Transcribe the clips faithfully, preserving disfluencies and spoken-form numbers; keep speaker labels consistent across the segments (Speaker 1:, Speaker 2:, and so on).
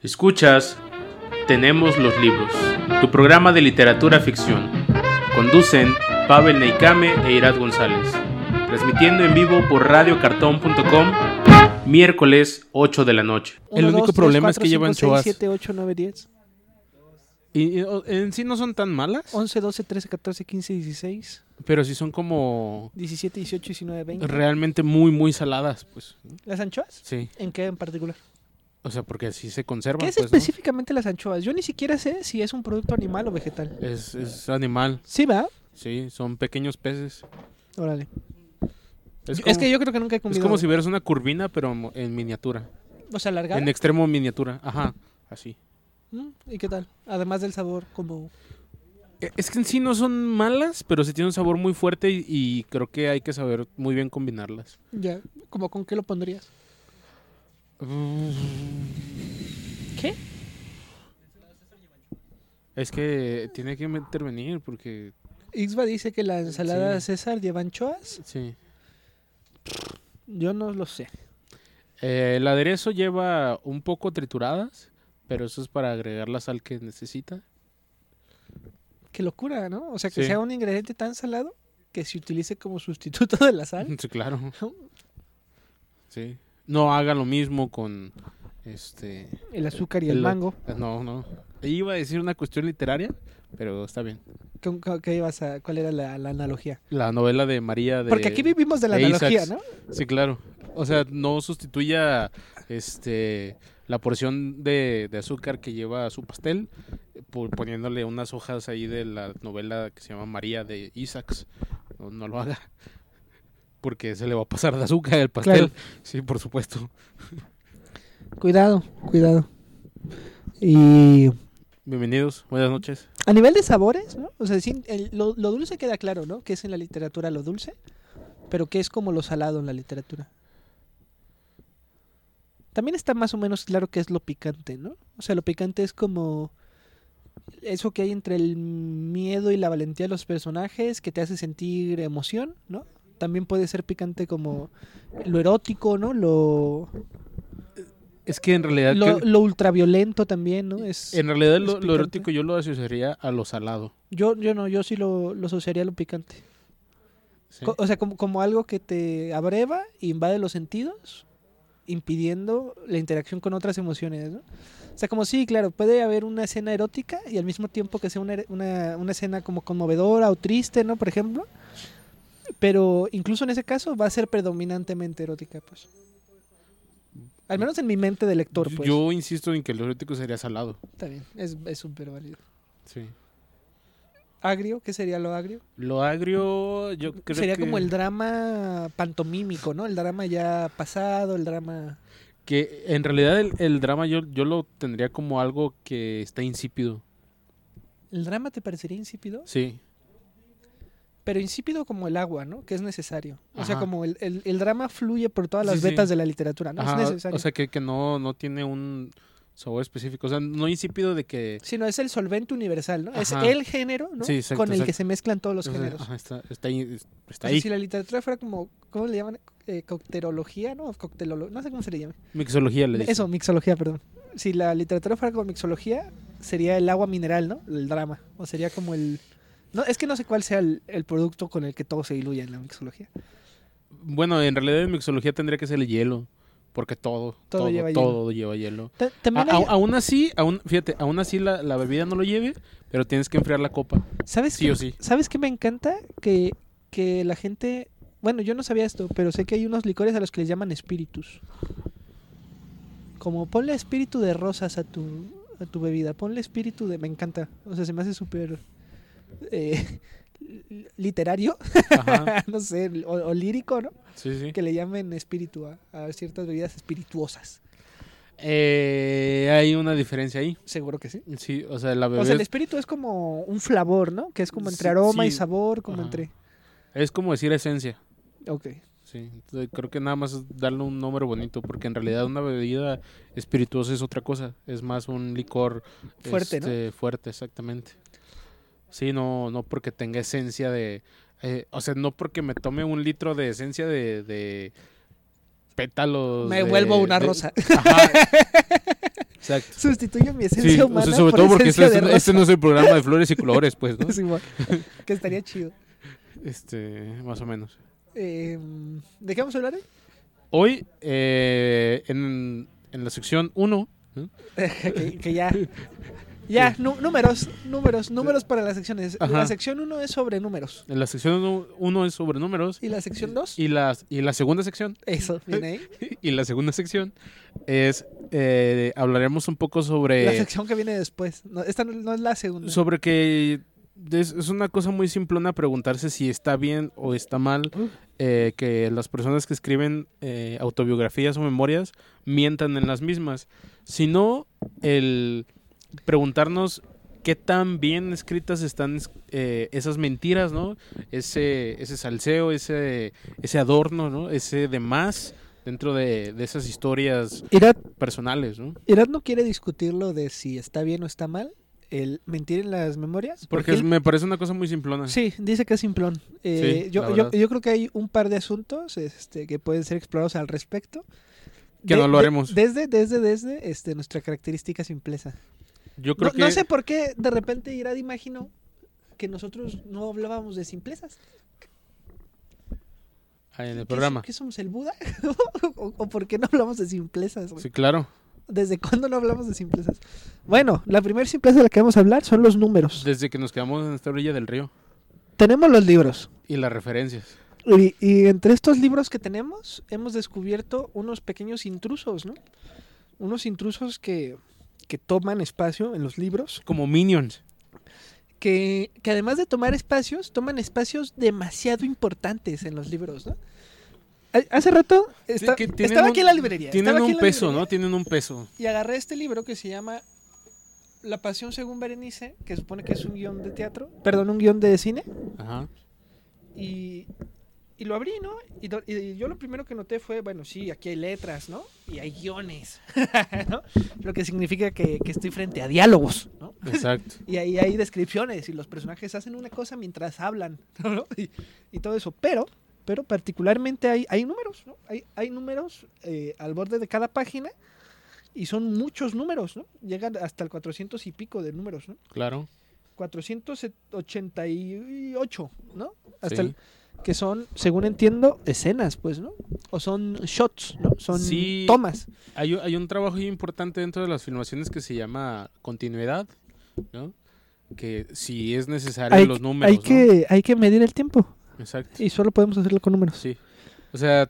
Speaker 1: Escuchas Tenemos los libros, tu programa de literatura ficción. Conducen Pavel Neikame e Irad González. Transmitiendo en vivo por radio cartón punto com, miércoles ocho de la noche.
Speaker 2: Uno,
Speaker 3: El único
Speaker 2: dos,
Speaker 3: problema
Speaker 2: tres,
Speaker 3: es que llevan
Speaker 2: cuatro, cinco, seis,
Speaker 3: anchoas.
Speaker 2: siete, ocho, nueve, diez,
Speaker 3: Y, y, en sí no son tan malas,
Speaker 2: once, doce, trece, catorce, quince, dieciséis,
Speaker 3: pero sí son como
Speaker 2: diecisiete, dieciocho, diecinueve, veinte.
Speaker 3: realmente muy, muy saladas, pues.
Speaker 2: ¿Las anchoas?
Speaker 3: Sí,
Speaker 2: ¿En qué en particular?
Speaker 3: o sea, porque así se conservan,
Speaker 2: ¿Qué es
Speaker 3: pues, ¿no?
Speaker 2: específicamente las anchoas? Yo ni siquiera sé si es un producto animal o vegetal.
Speaker 3: Es, es animal,
Speaker 2: Sí, ¿va?
Speaker 3: sí, son pequeños peces.
Speaker 2: Órale.
Speaker 3: Es,
Speaker 2: Es,
Speaker 3: como,
Speaker 2: que yo creo que nunca he
Speaker 3: es
Speaker 2: comido.
Speaker 3: como si vieras una curvina, pero mo- en miniatura.
Speaker 2: O sea, alargada.
Speaker 3: En extremo miniatura, ajá, así.
Speaker 2: Mm, ¿Y qué tal? Además del sabor, como...
Speaker 3: E- Es que en sí no son malas, pero sí tienen un sabor muy fuerte y, y creo que hay que saber muy bien combinarlas.
Speaker 2: Ya, ¿como con qué lo pondrías? ¿Qué?
Speaker 3: Es que tiene que intervenir porque,
Speaker 2: Ixba dice que la ensalada
Speaker 3: Sí.
Speaker 2: César lleva anchoas.
Speaker 3: sí.
Speaker 2: Yo no lo sé.
Speaker 3: Eh, el aderezo lleva un poco trituradas, pero eso es para agregar la sal que necesita.
Speaker 2: Qué locura, ¿no? O sea, que
Speaker 3: Sí.
Speaker 2: sea un ingrediente tan salado que se utilice como sustituto de la sal.
Speaker 3: Sí, claro. Sí. No haga lo mismo con este.
Speaker 2: El azúcar y el,
Speaker 3: el-
Speaker 2: mango.
Speaker 3: No, no. Iba a decir una cuestión literaria, pero está bien.
Speaker 2: ¿Con- con- ¿Qué ibas a, ¿Cuál era la, la analogía?
Speaker 3: La novela de María de.
Speaker 2: Porque aquí vivimos de la
Speaker 3: de
Speaker 2: analogía,
Speaker 3: Isaacs.
Speaker 2: ¿no?
Speaker 3: Sí, claro. O sea, no sustituya este la porción de, de azúcar que lleva su pastel por poniéndole unas hojas ahí de la novela que se llama María de Isaacs. No, no lo haga. Porque se le va a pasar de azúcar el pastel.
Speaker 2: Claro.
Speaker 3: Sí, por supuesto.
Speaker 2: Cuidado, cuidado. Y
Speaker 3: Bienvenidos, buenas noches.
Speaker 2: a nivel de sabores, ¿no? O sea, sí, el- lo, lo dulce queda claro, ¿no? Que es en la literatura lo dulce, pero que es como lo salado en la literatura. También está más o menos claro que es lo picante, ¿no? O sea, lo picante es como eso que hay entre el miedo y la valentía de los personajes que te hace sentir emoción, ¿no? También puede ser picante como lo erótico, ¿no? Lo,
Speaker 3: Es que en realidad
Speaker 2: lo,
Speaker 3: que-
Speaker 2: lo ultraviolento también, ¿no? Es,
Speaker 3: en realidad
Speaker 2: es
Speaker 3: lo, lo
Speaker 2: picante.
Speaker 3: erótico yo lo asociaría a lo salado.
Speaker 2: Yo, yo no, yo sí lo, lo asociaría a lo picante.
Speaker 3: ¿Sí?
Speaker 2: Co- O sea, como, como algo que te abreva e invade los sentidos, impidiendo la interacción con otras emociones, ¿no? O sea, como sí, claro, puede haber una escena erótica y al mismo tiempo que sea una, ere- una, una escena como conmovedora o triste, ¿no? Por ejemplo. Pero incluso en ese caso va a ser predominantemente erótica, pues. Al menos en mi mente de lector, pues.
Speaker 3: Yo insisto en que lo erótico sería salado.
Speaker 2: Está bien, es es súper válido.
Speaker 3: Sí.
Speaker 2: ¿Agrio? ¿Qué sería lo agrio?
Speaker 3: Lo agrio, yo creo
Speaker 2: Sería
Speaker 3: que...
Speaker 2: como el drama pantomímico, ¿no? El drama ya pasado, el drama...
Speaker 3: Que en realidad el, el drama yo, yo lo tendría como algo que está insípido.
Speaker 2: ¿El drama te parecería insípido?
Speaker 3: Sí.
Speaker 2: Pero insípido como el agua, ¿no? Que es necesario. O sea,
Speaker 3: Ajá.
Speaker 2: como el, el, el drama fluye por todas las
Speaker 3: Sí, sí.
Speaker 2: vetas de la literatura, ¿no?
Speaker 3: Ajá,
Speaker 2: Es necesario.
Speaker 3: o sea, que, que no, no tiene un sabor específico. O sea, no insípido de que...
Speaker 2: Sino es el solvente universal, ¿no? Es
Speaker 3: Ajá.
Speaker 2: el género, ¿no?
Speaker 3: Sí, exacto,
Speaker 2: Con el que
Speaker 3: exacto.
Speaker 2: se mezclan todos los
Speaker 3: o sea,
Speaker 2: géneros.
Speaker 3: ajá, está, está ahí.
Speaker 2: O
Speaker 3: Está
Speaker 2: sea,
Speaker 3: ahí.
Speaker 2: si la literatura fuera como, ¿cómo le llaman? Eh, cocterología, ¿no? Coctelolo- no sé cómo se le llama.
Speaker 3: Mixología le dice.
Speaker 2: Eso, mixología, perdón. Si la literatura fuera como mixología, sería el agua mineral, ¿no? El drama. O sería como el... No, es que no sé cuál sea el, el producto con el que todo se diluye en la mixología.
Speaker 3: Bueno, en realidad en mixología tendría que ser el hielo. Porque todo,
Speaker 2: Todo
Speaker 3: todo,
Speaker 2: lleva
Speaker 3: todo lleva hielo.
Speaker 2: Ta- También
Speaker 3: A-
Speaker 2: hay-
Speaker 3: a- aún así, aún, fíjate, aún así la, la bebida no lo lleve, pero tienes que enfriar la copa.
Speaker 2: ¿Sabes
Speaker 3: Sí
Speaker 2: qué,
Speaker 3: o sí.
Speaker 2: ¿Sabes qué me encanta? Que, que la gente... Bueno, yo no sabía esto, pero sé que hay unos licores a los que les llaman espíritus. Como ponle espíritu de rosas a tu, a tu bebida. Ponle espíritu de... Me encanta. O sea, se me hace súper... eh, li- literario.
Speaker 3: Ajá.
Speaker 2: no sé, o, o lírico, ¿no?
Speaker 3: Sí, sí.
Speaker 2: Que le llamen espíritu a, a ciertas bebidas espirituosas.
Speaker 3: Eh, hay una diferencia ahí.
Speaker 2: Seguro que sí.
Speaker 3: Sí, o sea, la
Speaker 2: O
Speaker 3: bebida
Speaker 2: sea, el espíritu es como un flavor, ¿no? Que es como entre
Speaker 3: Sí,
Speaker 2: aroma y
Speaker 3: sí.
Speaker 2: sabor, como
Speaker 3: Ajá.
Speaker 2: entre...
Speaker 3: es como decir esencia.
Speaker 2: Ok.
Speaker 3: Sí, entonces creo que nada más es darle un nombre bonito, porque en realidad una bebida espirituosa es otra cosa, es más un licor
Speaker 2: Fuerte, ¿no?
Speaker 3: este, fuerte, exactamente. Sí, no, no porque tenga esencia de, eh, o sea, no porque me tome un litro de esencia de, de pétalos.
Speaker 2: Me
Speaker 3: de-
Speaker 2: vuelvo una
Speaker 3: de-
Speaker 2: rosa.
Speaker 3: Ajá. Exacto.
Speaker 2: Sustituyo mi esencia
Speaker 3: Sí, o
Speaker 2: humana
Speaker 3: sea, sobre
Speaker 2: por
Speaker 3: todo porque este,
Speaker 2: esencia de
Speaker 3: es- este
Speaker 2: rosa.
Speaker 3: no es el programa de flores y colores, pues, ¿no?
Speaker 2: Simón, que estaría chido.
Speaker 3: Este, más o menos.
Speaker 2: Eh, ¿De qué vamos a hablar hoy?
Speaker 3: Hoy, eh, en, en la sección uno,
Speaker 2: que, que ya... Ya, nu- números, números, números para las secciones.
Speaker 3: Ajá.
Speaker 2: La sección uno es sobre números.
Speaker 3: en la sección uno es sobre números.
Speaker 2: ¿Y la sección dos?
Speaker 3: Y la, y la segunda sección,
Speaker 2: Eso, viene ahí.
Speaker 3: y la segunda sección es, eh, hablaremos un poco
Speaker 2: La
Speaker 3: sobre,
Speaker 2: sección que viene después. No, esta no, no es la segunda.
Speaker 3: sobre que es, es una cosa muy simplona preguntarse si está bien o está mal eh, que las personas que escriben eh, autobiografías o memorias mientan en las mismas. Sino el preguntarnos qué tan bien escritas están eh, esas mentiras, ¿no? Ese, ese salseo, ese, ese adorno, ¿no? Ese demás dentro de, de esas historias
Speaker 2: Irad,
Speaker 3: personales, ¿no?
Speaker 2: Irad no quiere discutir lo de si está bien o está mal el mentir en las memorias.
Speaker 3: Porque
Speaker 2: él-
Speaker 3: es- me parece una cosa muy simplona.
Speaker 2: Sí, dice que es simplón. Eh,
Speaker 3: Sí,
Speaker 2: yo,
Speaker 3: la
Speaker 2: yo,
Speaker 3: verdad.
Speaker 2: yo creo que hay un par de asuntos este, que pueden ser explorados al respecto.
Speaker 3: Que no lo haremos.
Speaker 2: desde, desde, desde este, nuestra característica simpleza.
Speaker 3: Yo creo
Speaker 2: No,
Speaker 3: que
Speaker 2: no sé por qué de repente Irad imaginó que nosotros no hablábamos de simplezas.
Speaker 3: ah, en el
Speaker 2: ¿Qué
Speaker 3: programa.
Speaker 2: so- ¿Qué somos, el Buda? ¿O, o por qué no hablamos de simplezas? güey?
Speaker 3: Sí, claro.
Speaker 2: ¿Desde cuándo no hablamos de simplezas? Bueno, la primera simpleza de la que vamos a hablar son los números.
Speaker 3: Desde que nos quedamos en esta orilla del río.
Speaker 2: Tenemos los libros.
Speaker 3: Y las referencias.
Speaker 2: Y, y entre estos libros que tenemos, hemos descubierto unos pequeños intrusos, ¿no? Unos intrusos que, que toman espacio en los libros,
Speaker 3: Como Minions.
Speaker 2: que, que además de tomar espacios, toman espacios demasiado importantes en los libros, ¿no? Ha- Hace rato esta-
Speaker 3: que tienen
Speaker 2: estaba
Speaker 3: un-
Speaker 2: aquí en la librería.
Speaker 3: Tienen
Speaker 2: estaba aquí
Speaker 3: un
Speaker 2: en la
Speaker 3: peso,
Speaker 2: librería
Speaker 3: ¿no? Tienen un peso.
Speaker 2: Y agarré este libro que se llama La Pasión según Berenice, que supone que es un guión de teatro, perdón, un guión de cine.
Speaker 3: Ajá.
Speaker 2: Y, y lo abrí, ¿no? Y, do- y yo lo primero que noté fue, bueno, sí, aquí hay letras, ¿no? Y hay guiones, ¿no? Lo que significa que, que estoy frente a diálogos, ¿no?
Speaker 3: Exacto.
Speaker 2: Y ahí hay descripciones y los personajes hacen una cosa mientras hablan, ¿no? Y, y todo eso. Pero, pero particularmente hay, hay números, ¿no? Hay, hay números eh, al borde de cada página y son muchos números, ¿no? Llegan hasta el cuatrocientos y pico de números, ¿no?
Speaker 3: Claro.
Speaker 2: cuatrocientos ochenta y ocho, ¿no? Hasta
Speaker 3: Sí.
Speaker 2: el, que son, según entiendo, escenas, pues, ¿no? O son shots, ¿no? Son
Speaker 3: Sí.
Speaker 2: tomas.
Speaker 3: Hay, un- hay un trabajo muy importante dentro de las filmaciones que se llama continuidad, ¿no? Que si es necesario
Speaker 2: Hay,
Speaker 3: los números,
Speaker 2: hay
Speaker 3: ¿no?
Speaker 2: que, hay que medir el tiempo
Speaker 3: Exacto.
Speaker 2: y solo podemos hacerlo con números.
Speaker 3: Sí. O sea,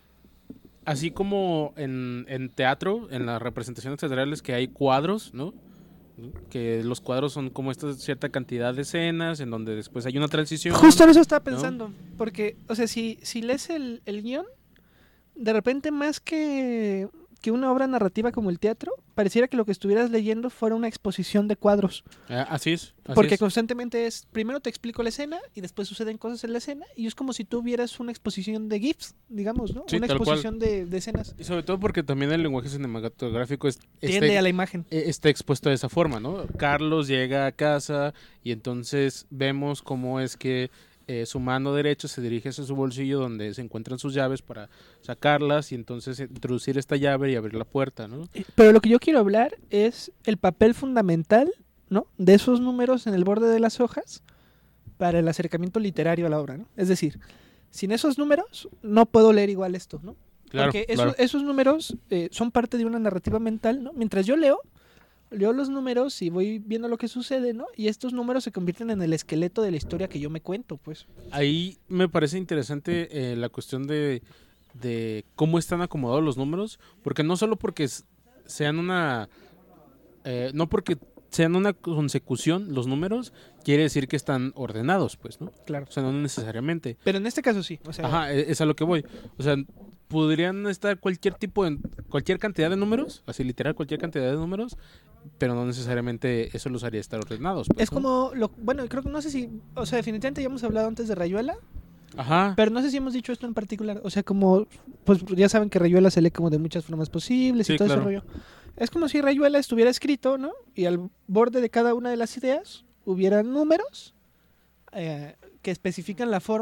Speaker 3: así como en, en teatro, en las representaciones teatrales que hay cuadros, ¿no? Que los cuadros son como esta cierta cantidad de escenas en donde después hay una transición.
Speaker 2: Justo en eso estaba
Speaker 3: ¿no?
Speaker 2: pensando, porque, o sea, si, si lees el, el guión, de repente más que, que una obra narrativa como el teatro, pareciera que lo que estuvieras leyendo fuera una exposición de cuadros.
Speaker 3: Ah, así es. Así
Speaker 2: Porque
Speaker 3: es.
Speaker 2: constantemente es, primero te explico la escena y después suceden cosas en la escena y es como si tú vieras una exposición de GIFs, digamos, ¿no?
Speaker 3: Sí,
Speaker 2: una
Speaker 3: tal cual.
Speaker 2: exposición de, de escenas.
Speaker 3: Y sobre todo porque también el lenguaje cinematográfico es,
Speaker 2: Tiende
Speaker 3: está,
Speaker 2: a la imagen.
Speaker 3: eh, está expuesto de esa forma, ¿no? Carlos llega a casa y entonces vemos cómo es que eh, su mano derecha se dirige hacia su bolsillo donde se encuentran sus llaves para sacarlas y entonces introducir esta llave y abrir la puerta, ¿no?
Speaker 2: Pero lo que yo quiero hablar es el papel fundamental, ¿no? De esos números en el borde de las hojas para el acercamiento literario a la obra, ¿no? Es decir, sin esos números no puedo leer igual esto, ¿no?
Speaker 3: Claro,
Speaker 2: Porque
Speaker 3: claro.
Speaker 2: esos, esos números eh, son parte de una narrativa mental, ¿no? Mientras yo leo, leo los números y voy viendo lo que sucede, ¿no? Y estos números se convierten en el esqueleto de la historia que yo me cuento, pues.
Speaker 3: Ahí me parece interesante eh, la cuestión de, de cómo están acomodados los números, porque no solo porque s- sean una... eh, no porque sean una consecución los números, quiere decir que están ordenados, pues, ¿no?
Speaker 2: Claro.
Speaker 3: O sea, no necesariamente.
Speaker 2: Pero en este caso sí, o sea,
Speaker 3: Ajá, e- es a lo que voy. O sea, podrían estar cualquier tipo de... cualquier cantidad de números, así literal cualquier cantidad de números, pero no necesariamente eso los haría estar ordenados. Pues,
Speaker 2: es
Speaker 3: ¿no?
Speaker 2: como, lo, bueno, creo que no sé si, o sea, definitivamente ya hemos hablado antes de Rayuela,
Speaker 3: Ajá.
Speaker 2: pero no sé si hemos dicho esto en particular, o sea, como, pues ya saben que Rayuela se lee como de muchas formas posibles y
Speaker 3: Sí,
Speaker 2: todo
Speaker 3: claro.
Speaker 2: ese rollo. Es como si Rayuela estuviera escrito, ¿no? Y al borde de cada una de las ideas hubiera números eh, que especifican la forma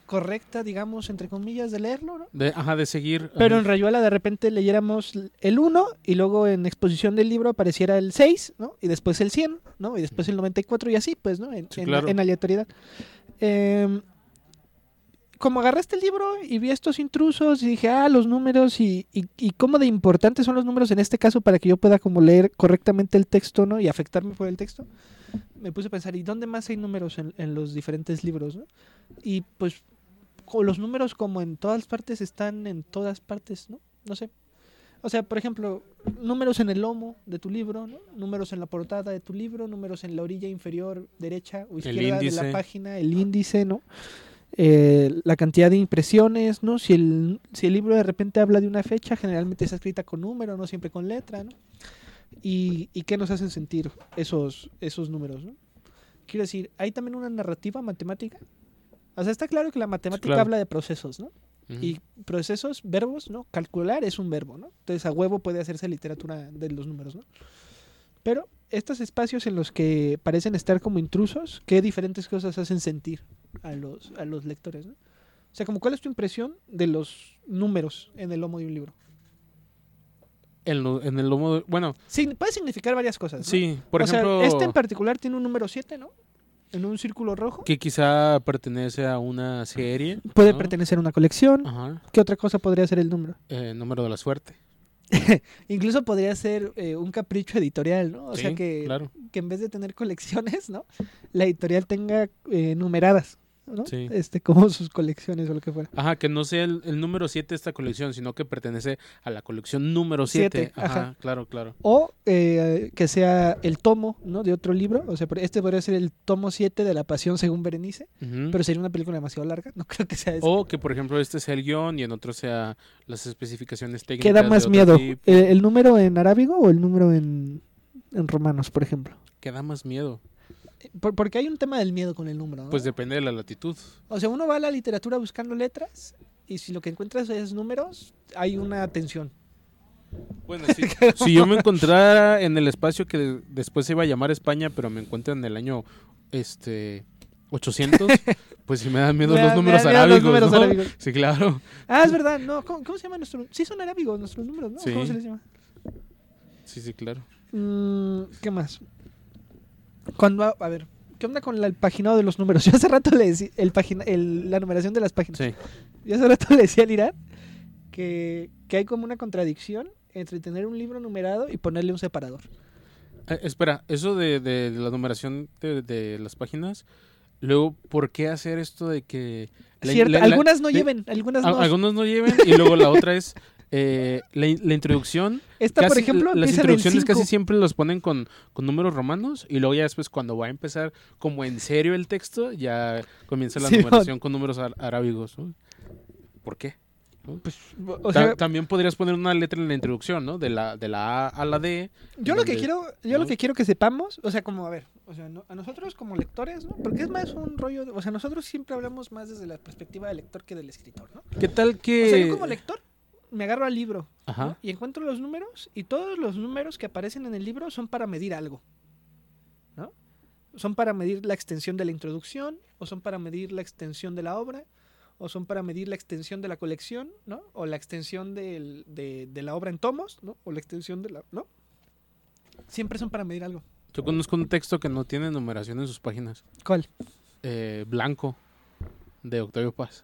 Speaker 2: correcta, digamos, entre comillas, de leerlo, ¿no?
Speaker 3: De, ajá, de seguir.
Speaker 2: Pero
Speaker 3: ajá.
Speaker 2: en Rayuela de repente leyéramos el uno y luego en exposición del libro apareciera el seis, ¿no? Y después el cien, ¿no? Y después el noventa y cuatro y así, pues, ¿no? En,
Speaker 3: Sí,
Speaker 2: en-
Speaker 3: claro.
Speaker 2: en aleatoriedad. Eh, como agarraste el libro y vi estos intrusos y dije, ah, los números y, y, y cómo de importantes son los números en este caso para que yo pueda como leer correctamente el texto, ¿no? Y afectarme por el texto. Me puse a pensar, ¿y dónde más hay números en, en los diferentes libros, ¿no? Y pues co- los números como en todas partes están en todas partes, ¿no? No sé. O sea, por ejemplo, números en el lomo de tu libro, ¿no? Números en la portada de tu libro, números en la orilla inferior derecha o izquierda de
Speaker 3: índice.
Speaker 2: la página, el índice, ¿no? Eh, la cantidad de impresiones, ¿no? Si el, si el libro de repente habla de una fecha, generalmente está escrita con número, no siempre con letra, ¿no? Y, y qué nos hacen sentir esos, esos números, ¿no? Quiero decir, hay también una narrativa matemática. O sea, está claro que la matemática
Speaker 3: claro.
Speaker 2: habla de procesos, ¿no?
Speaker 3: Ujú.
Speaker 2: Y procesos, verbos, ¿no? Calcular es un verbo, ¿no? Entonces a huevo puede hacerse literatura de los números, ¿no? Pero estos espacios en los que parecen estar como intrusos, ¿qué diferentes cosas hacen sentir a los, a los lectores, ¿no? O sea, como, ¿cuál es tu impresión de los números en el lomo de un libro?
Speaker 3: En, lo- en el lomo. de- bueno,
Speaker 2: Sí, puede significar varias cosas, ¿no?
Speaker 3: sí, por
Speaker 2: o
Speaker 3: ejemplo.
Speaker 2: sea, este en particular tiene un número siete, ¿no? En un círculo rojo.
Speaker 3: Que quizá pertenece a una serie.
Speaker 2: Puede
Speaker 3: ¿no?
Speaker 2: pertenecer a una colección.
Speaker 3: Ajá.
Speaker 2: ¿Qué otra cosa podría ser el número?
Speaker 3: Eh, número de la suerte.
Speaker 2: Incluso podría ser eh, un capricho editorial, ¿no? O
Speaker 3: Sí,
Speaker 2: sea, que,
Speaker 3: claro.
Speaker 2: que en vez de tener colecciones, ¿no? La editorial tenga eh, numeradas, ¿no?
Speaker 3: Sí.
Speaker 2: Este, como sus colecciones o lo que fuera.
Speaker 3: Ajá, que no sea el, el número siete de esta colección, sino que pertenece a la colección número siete.
Speaker 2: Siete,
Speaker 3: Ajá,
Speaker 2: ajá.
Speaker 3: claro, claro.
Speaker 2: O eh, que sea el tomo, ¿no? De otro libro. O sea, por- este podría ser el tomo siete de La Pasión según Berenice.
Speaker 3: Ujú.
Speaker 2: Pero sería una película demasiado larga. No creo que sea eso.
Speaker 3: O que, por ejemplo, este sea el guión y en otro sea las especificaciones técnicas.
Speaker 2: ¿Qué da
Speaker 3: de
Speaker 2: más
Speaker 3: otro
Speaker 2: miedo?
Speaker 3: tipo.
Speaker 2: ¿El, el número en arábigo o el número en, en romanos, por ejemplo?
Speaker 3: ¿Qué da más miedo?
Speaker 2: Por- porque hay un tema del miedo con el número, ¿no?
Speaker 3: Pues depende de la latitud.
Speaker 2: O sea, uno va a la literatura buscando letras y si lo que encuentras es números, hay una tensión.
Speaker 3: Bueno, sí. Si yo me encontrara en el espacio que de- después se iba a llamar España, pero me encuentro en el año este ochocientos, pues sí me dan miedo
Speaker 2: Me
Speaker 3: los
Speaker 2: da-
Speaker 3: números
Speaker 2: me dan miedo los
Speaker 3: arábigos,
Speaker 2: números
Speaker 3: ¿no?
Speaker 2: arábigos.
Speaker 3: Sí, claro.
Speaker 2: Ah, es verdad, no, ¿cómo, cómo se llama nuestro? Sí son arábigos nuestros números, ¿no?
Speaker 3: Sí.
Speaker 2: ¿Cómo se les llama?
Speaker 3: Sí, sí, claro.
Speaker 2: Mm, ¿qué más? Cuando, a ver, ¿qué onda con la- el paginado de los números? Yo hace rato le decía, el pagina, el- la numeración de las páginas.
Speaker 3: Sí.
Speaker 2: Yo hace rato le decía al Irán que, que hay como una contradicción entre tener un libro numerado y ponerle un separador.
Speaker 3: Eh, espera, eso de, de la numeración de, de las páginas, luego, ¿por qué hacer esto de que... la-
Speaker 2: Cierto,
Speaker 3: la- la-
Speaker 2: algunas no
Speaker 3: de-
Speaker 2: lleven, algunas
Speaker 3: a-
Speaker 2: no.
Speaker 3: Algunos no lleven y luego la otra es eh, la, in- la introducción.
Speaker 2: Esta, por
Speaker 3: Casi-
Speaker 2: ejemplo,
Speaker 3: las
Speaker 2: empieza en el
Speaker 3: introducciones casi
Speaker 2: cinco.
Speaker 3: siempre los ponen con, con números romanos y luego ya después cuando va a empezar como en serio el texto ya comienza la
Speaker 2: Sí,
Speaker 3: numeración con números ar- arábigos, ¿no? ¿Por qué?
Speaker 2: Pues, o
Speaker 3: Ta-
Speaker 2: sea,
Speaker 3: también podrías poner una letra en la introducción, ¿no? De la, de la A a la D.
Speaker 2: yo lo que
Speaker 3: donde-
Speaker 2: quiero, yo
Speaker 3: ¿no?
Speaker 2: lo que quiero que sepamos, o sea, como a ver, o sea, no- a nosotros como lectores, ¿no? Porque es más un rollo, de- o sea, nosotros siempre hablamos más desde la perspectiva del lector que del escritor, ¿no?
Speaker 3: ¿Qué tal que...?
Speaker 2: O sea, yo como lector me agarro al libro, ¿no?
Speaker 3: Ajá.
Speaker 2: Y encuentro los números y todos los números que aparecen en el libro son para medir algo, ¿no? Son para medir la extensión de la introducción o son para medir la extensión de la obra o son para medir la extensión de la colección, ¿no? O la extensión del- de, de la obra en tomos, ¿no? O la extensión de la, ¿no? Siempre son para medir algo.
Speaker 3: Yo conozco un texto que no tiene numeración en sus páginas.
Speaker 2: ¿Cuál?
Speaker 3: Eh, Blanco, de Octavio Paz.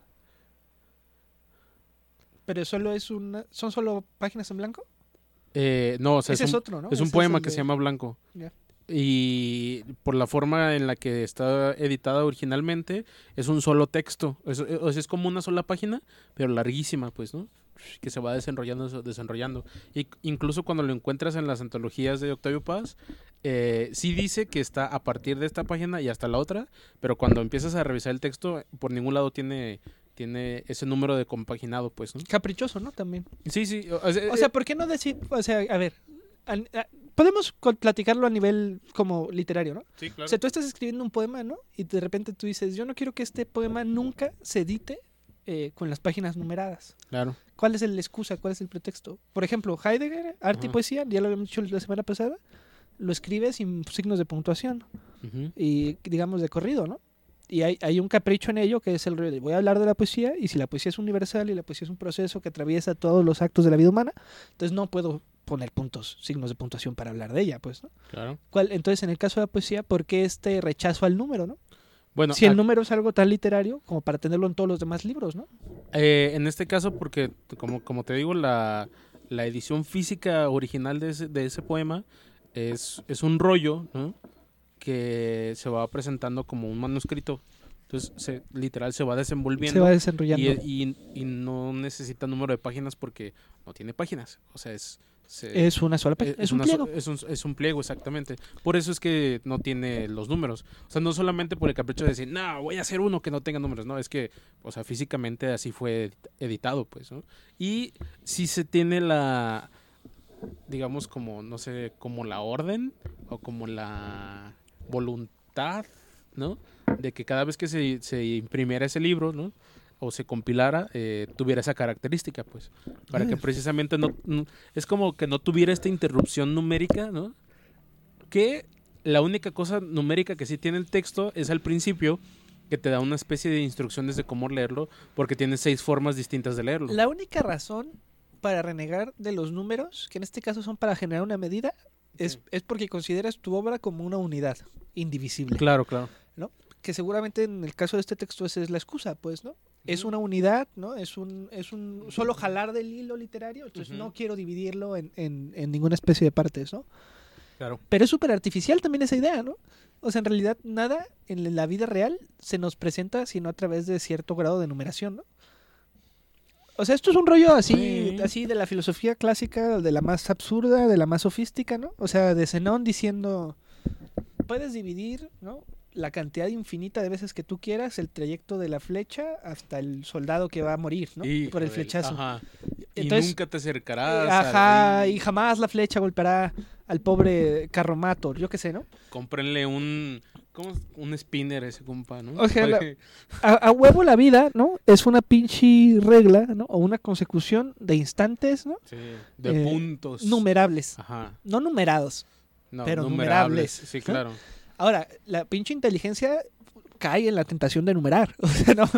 Speaker 2: Pero solo es una, son solo páginas en blanco.
Speaker 3: Eh, no, o sea,
Speaker 2: Ese
Speaker 3: es
Speaker 2: es
Speaker 3: un,
Speaker 2: otro, ¿no?
Speaker 3: es un
Speaker 2: Ese
Speaker 3: poema
Speaker 2: el
Speaker 3: que
Speaker 2: de-
Speaker 3: se llama Blanco.
Speaker 2: Ya.
Speaker 3: Y por la forma en la que está editada originalmente, es un solo texto. Es, o sea, es como una sola página, pero larguísima, pues, ¿no? Que se va desenrollando, desenrollando. Y incluso cuando lo encuentras en las antologías de Octavio Paz, eh, sí dice que está a partir de esta página y hasta la otra, pero cuando empiezas a revisar el texto, por ningún lado tiene, tiene ese número de compaginado, pues, ¿no?
Speaker 2: Caprichoso, ¿no? También.
Speaker 3: Sí, sí. O sea,
Speaker 2: O sea, ¿por qué no decir, o sea, a ver, an- a- podemos co- platicarlo a nivel como literario, ¿no?
Speaker 3: sí, claro.
Speaker 2: O sea, tú estás escribiendo un poema, ¿no? Y de repente tú dices, yo no quiero que este poema nunca se edite eh, con las páginas numeradas.
Speaker 3: Claro.
Speaker 2: ¿Cuál es la excusa? ¿Cuál es el pretexto? Por ejemplo, Heidegger, arte y
Speaker 3: Ajá.
Speaker 2: poesía, ya lo habíamos dicho la semana pasada, lo escribe sin signos de puntuación
Speaker 3: Ujú.
Speaker 2: y digamos de corrido, ¿no? Y hay, hay un capricho en ello que es el rollo de voy a hablar de la poesía y si la poesía es universal y la poesía es un proceso que atraviesa todos los actos de la vida humana, entonces no puedo poner puntos, signos de puntuación para hablar de ella, pues, ¿no?
Speaker 3: Claro.
Speaker 2: ¿Cuál, entonces, en el caso de la poesía, ¿por qué este rechazo al número, no?
Speaker 3: Bueno,
Speaker 2: si el
Speaker 3: ac-
Speaker 2: número es algo tan literario como para tenerlo en todos los demás libros, ¿no?
Speaker 3: eh, en este caso, porque como, como te digo, la, la edición física original de ese, de ese poema es, es un rollo, ¿no? Que se va presentando como un manuscrito. Entonces, se, literal, se va desenvolviendo.
Speaker 2: Se va desenrollando.
Speaker 3: Y, y, y no necesita número de páginas porque no tiene páginas. O sea, es... se-
Speaker 2: es una sola página, es, un
Speaker 3: una so-
Speaker 2: pliego.
Speaker 3: es, un, es un pliego, exactamente. Por eso es que no tiene los números. O sea, no solamente por el capricho de decir, no, voy a hacer uno que no tenga números. No, es que, o sea, físicamente así fue edit- editado, pues, ¿no? Y si se tiene la, digamos, como, no sé, como la orden o como la voluntad, ¿no? De que cada vez que se, se imprimiera ese libro, ¿no? O se compilara, eh, tuviera esa característica, pues, para que precisamente no, no- es como que no tuviera esta interrupción numérica, ¿no? Que la única cosa numérica que sí tiene el texto es al principio, que te da una especie de instrucciones de cómo leerlo, porque tiene seis formas distintas de leerlo.
Speaker 2: La única razón para renegar de los números, que en este caso son para generar una medida, es,
Speaker 3: Sí.
Speaker 2: es porque consideras tu obra como una unidad indivisible.
Speaker 3: Claro, claro.
Speaker 2: Que seguramente en el caso de este texto esa es la excusa, pues, ¿no? Es una unidad, ¿no? Es un, es un solo jalar del hilo literario, entonces
Speaker 3: Ujú.
Speaker 2: no quiero dividirlo en, en, en ninguna especie de partes, ¿no?
Speaker 3: Claro.
Speaker 2: Pero es súper artificial también esa idea, ¿no? O sea, en realidad nada en la vida real se nos presenta sino a través de cierto grado de numeración, ¿no? O sea, esto es un rollo así,
Speaker 3: Sí.
Speaker 2: así de la filosofía clásica, de la más absurda, de la más sofística, ¿no? O sea, de Zenón diciendo, puedes dividir, ¿no? La cantidad infinita de veces que tú quieras el trayecto de la flecha hasta el soldado que va a morir, ¿no?
Speaker 3: Hijo
Speaker 2: Por el
Speaker 3: del-
Speaker 2: flechazo.
Speaker 3: Ajá. Y
Speaker 2: Entonces,
Speaker 3: nunca te
Speaker 2: Eh,
Speaker 3: acercarás.
Speaker 2: Ajá,
Speaker 3: al-
Speaker 2: y jamás la flecha golpeará al pobre carromator, yo qué sé, ¿no?
Speaker 3: Cómprenle un... ¿Cómo? es? Un spinner ese compa, ¿no?
Speaker 2: O sea, la-
Speaker 3: Para que-
Speaker 2: A, a huevo la vida, ¿no? Es una pinche regla, ¿no? O una consecución de instantes, ¿no?
Speaker 3: sí, de
Speaker 2: eh,
Speaker 3: puntos.
Speaker 2: Numerables,
Speaker 3: Ajá.
Speaker 2: no numerados.
Speaker 3: No,
Speaker 2: pero
Speaker 3: numerables.
Speaker 2: numerables,
Speaker 3: Sí,
Speaker 2: ¿no?
Speaker 3: claro.
Speaker 2: Ahora, la pinche inteligencia cae en la tentación de numerar, o sea, no.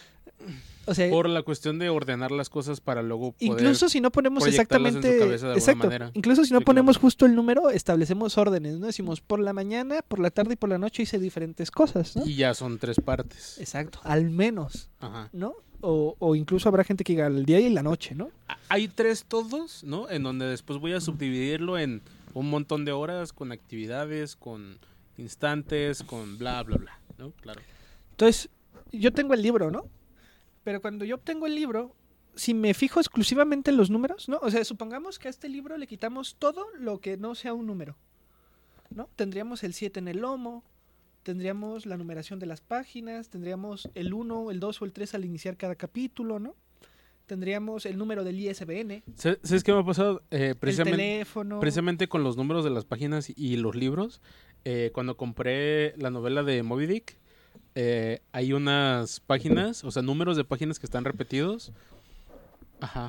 Speaker 2: O sea,
Speaker 3: Por la cuestión de ordenar las cosas para luego poder...
Speaker 2: incluso si no ponemos
Speaker 3: proyectarlas en su
Speaker 2: exactamente,
Speaker 3: cabeza de alguna
Speaker 2: exacto,
Speaker 3: manera.
Speaker 2: incluso si no
Speaker 3: Sí,
Speaker 2: ponemos
Speaker 3: claro.
Speaker 2: justo el número, establecemos órdenes, ¿no? Decimos por la mañana, por la tarde y por la noche hice diferentes cosas, ¿no?
Speaker 3: Y ya son tres partes.
Speaker 2: Exacto, al menos,
Speaker 3: Ajá.
Speaker 2: ¿no? O, o incluso habrá gente que diga el día y la noche, ¿no?
Speaker 3: A- Hay tres todos, ¿no? En donde después voy a subdividirlo en un montón de horas, con actividades, con instantes, con bla, bla, bla, ¿no? Claro.
Speaker 2: Entonces, yo tengo el libro, ¿no? Pero cuando yo obtengo el libro, si me fijo exclusivamente en los números, ¿no? O sea, supongamos que a este libro le quitamos todo lo que no sea un número, ¿no? Tendríamos el siete en el lomo, tendríamos la numeración de las páginas, tendríamos el uno, el dos o el tres al iniciar cada capítulo, ¿no? Tendríamos el número del I S B N,
Speaker 3: ¿Sabes sabes qué me ha pasado? Eh,
Speaker 2: el
Speaker 3: precisamente,
Speaker 2: teléfono.
Speaker 3: precisamente con los números de las páginas y los libros, eh, cuando compré la novela de Moby Dick, eh, hay unas páginas, o sea, números de páginas que están repetidos. Ajá.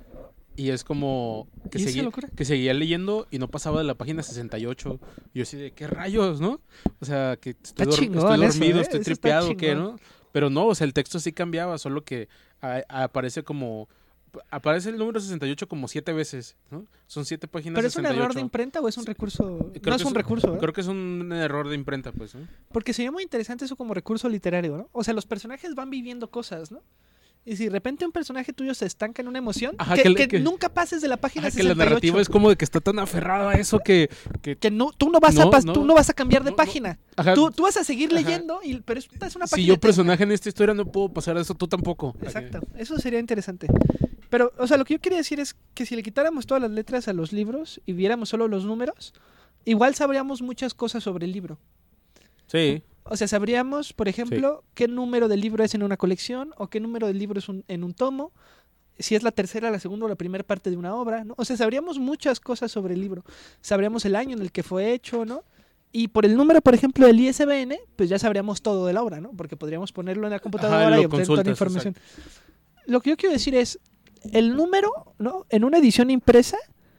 Speaker 3: Y es como que,
Speaker 2: ¿Y esa
Speaker 3: seguí-
Speaker 2: locura?
Speaker 3: que seguía leyendo y no pasaba de la página sesenta y ocho. Y yo así de, ¿qué rayos, no? O sea, que estoy,
Speaker 2: Está
Speaker 3: dor-
Speaker 2: chingón
Speaker 3: estoy
Speaker 2: eso,
Speaker 3: dormido,
Speaker 2: ¿eh?
Speaker 3: estoy
Speaker 2: Eso está
Speaker 3: tripeado, ¿qué,
Speaker 2: chingón.
Speaker 3: no? Pero no, o sea, el texto sí cambiaba, solo que a- a- aparece como... Aparece el número sesenta y ocho como siete veces, ¿no? Son siete páginas
Speaker 2: ¿Pero es un
Speaker 3: sesenta y ocho.
Speaker 2: error de imprenta o es un recurso?
Speaker 3: Creo
Speaker 2: No
Speaker 3: que
Speaker 2: es un recurso, ¿eh?
Speaker 3: Creo que es un error de imprenta, pues, ¿no?
Speaker 2: Porque sería muy interesante eso como recurso literario, ¿no? O sea, los personajes van viviendo cosas, ¿no? Y si de repente un personaje tuyo se estanca en una emoción,
Speaker 3: Ajá,
Speaker 2: que,
Speaker 3: que le-
Speaker 2: que
Speaker 3: que-
Speaker 2: nunca pases de la página
Speaker 3: Ajá, que la
Speaker 2: sesenta y ocho.
Speaker 3: narrativa es como de que está tan aferrada a eso que... que
Speaker 2: Que no, tú no vas a
Speaker 3: No,
Speaker 2: pas-
Speaker 3: no.
Speaker 2: tú no vas a cambiar de
Speaker 3: No, no.
Speaker 2: página.
Speaker 3: Ajá,
Speaker 2: Tú, tú vas a seguir
Speaker 3: Ajá.
Speaker 2: leyendo, y, pero es, es una página.
Speaker 3: si yo
Speaker 2: eterna.
Speaker 3: personaje en esta historia no puedo pasar eso, tú tampoco.
Speaker 2: Exacto, eso sería interesante. Pero, o sea, lo que yo quería decir es que si le quitáramos todas las letras a los libros y viéramos solo los números, igual sabríamos muchas cosas sobre el libro.
Speaker 3: Sí.
Speaker 2: O sea, sabríamos, por ejemplo, qué número del libro es en una colección o qué número del libro es un- en un tomo, si es la tercera, la segunda o la primera parte de una obra, ¿no? O sea, sabríamos muchas cosas sobre el libro. Sabríamos el año en el que fue hecho, ¿no? Y por el número, por ejemplo, del I S B N, pues ya sabríamos todo de la obra, ¿no? Porque podríamos ponerlo en la computadora
Speaker 3: lo
Speaker 2: y obtener toda la
Speaker 3: consultas,
Speaker 2: información. Lo que yo quiero decir es, el número, ¿no? En una edición impresa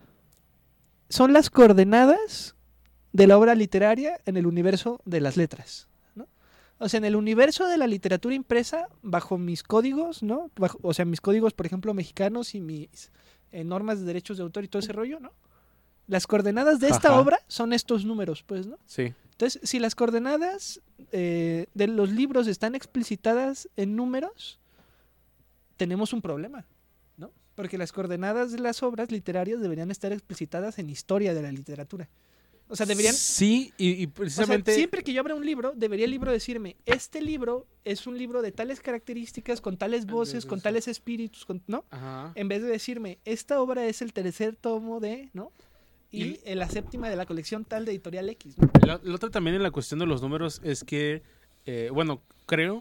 Speaker 2: son las coordenadas de la obra literaria en el universo de las letras, ¿no? O sea, en el universo de la literatura impresa, bajo mis códigos, ¿no? Bajo, o sea, mis códigos, por ejemplo, mexicanos y mis eh, normas de derechos de autor y todo ese rollo, ¿no? Las coordenadas de esta
Speaker 3: Ajá.
Speaker 2: obra son estos números, pues, ¿no?
Speaker 3: Sí.
Speaker 2: Entonces, si las coordenadas eh, de los libros están explicitadas en números, tenemos un problema, ¿no? Porque las coordenadas de las obras literarias deberían estar explicitadas en historia de la literatura. O sea, deberían...
Speaker 3: Sí, y, y
Speaker 2: O sea,
Speaker 3: precisamente...
Speaker 2: siempre que yo abra un libro, debería el libro decirme, este libro es un libro de tales características, con tales voces, con tales espíritus, con, ¿no?
Speaker 3: Ajá.
Speaker 2: En vez de decirme, esta obra es el tercer tomo de, ¿no? Y,
Speaker 3: Y-
Speaker 2: en la séptima de la colección tal de Editorial X, ¿no?
Speaker 3: La, la otra también en la cuestión de los números es que, eh, bueno, creo,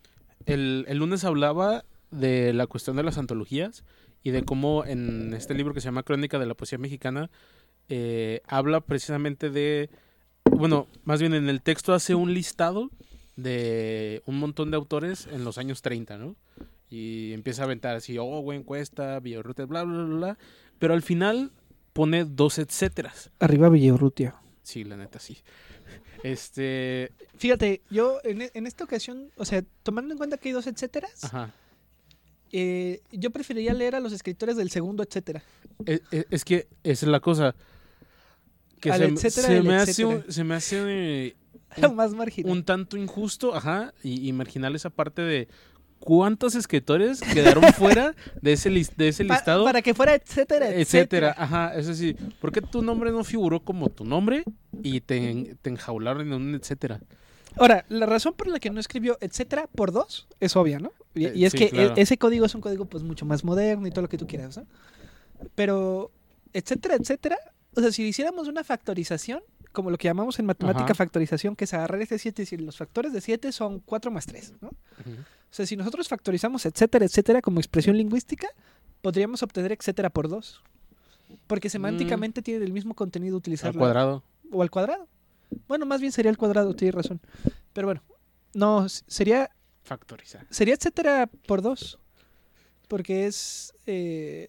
Speaker 3: el, el lunes hablaba de la cuestión de las antologías y de cómo en este libro que se llama Crónica de la Poesía Mexicana, eh, habla precisamente de, bueno, más bien en el texto hace un listado de un montón de autores en los años treinta, ¿no? Y empieza a aventar así, oh, Buen Cuesta, Villarrutia, bla, bla, bla, bla, pero al final pone dos etcéteras.
Speaker 2: Arriba Villarrutia.
Speaker 3: Sí, la neta, sí. Este,
Speaker 2: Fíjate, yo en, e- en esta ocasión, o sea, tomando en cuenta que hay dos etcéteras,
Speaker 3: ajá.
Speaker 2: eh, yo preferiría leer a los escritores del segundo etcétera.
Speaker 3: Es, es- es que esa es la cosa. Que
Speaker 2: Al
Speaker 3: se,
Speaker 2: etcétera
Speaker 3: se
Speaker 2: del
Speaker 3: me hace
Speaker 2: etcétera.
Speaker 3: un, se me hace eh,
Speaker 2: Lo más marginal.
Speaker 3: un tanto injusto, ajá, y, y marginal esa parte de cuántos escritores quedaron fuera de ese, lis- de ese
Speaker 2: Pa-
Speaker 3: listado,
Speaker 2: para que fuera etcétera,
Speaker 3: etcétera.
Speaker 2: etcétera.
Speaker 3: Ajá, es decir, ¿por qué tu nombre no figuró como tu nombre y te, te enjaularon en un etcétera?
Speaker 2: Ahora, la razón por la que no escribió etcétera por dos es obvia, ¿no? Y,
Speaker 3: Eh,
Speaker 2: y es
Speaker 3: sí,
Speaker 2: que
Speaker 3: claro.
Speaker 2: e- ese código es un código pues mucho más moderno y todo lo que tú quieras, ¿no? Pero etcétera, etcétera, o sea, si hiciéramos una factorización, como lo que llamamos en matemática
Speaker 3: Ajá.
Speaker 2: factorización, que es agarrar este siete y decir, los factores de siete son cuatro más tres, ¿no?
Speaker 3: Ujú.
Speaker 2: O sea, si nosotros factorizamos etcétera, etcétera como expresión lingüística, podríamos obtener etcétera por dos. Porque semánticamente tiene el mismo contenido
Speaker 3: Al
Speaker 2: utilizarlo.
Speaker 3: cuadrado.
Speaker 2: O al cuadrado. Bueno, más bien sería el cuadrado, tienes razón. Pero bueno, no, s- sería,
Speaker 3: Factorizar.
Speaker 2: sería etcétera por dos. Porque es... eh,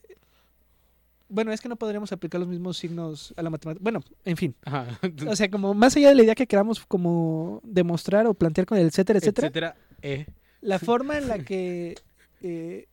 Speaker 2: bueno, es que no podríamos aplicar los mismos signos a la matemática. Bueno, en fin.
Speaker 3: Ajá.
Speaker 2: O sea, como más allá de la idea que queramos como demostrar o plantear con el etcétera, etcétera,
Speaker 3: etcétera. E.
Speaker 2: la forma en la que... eh,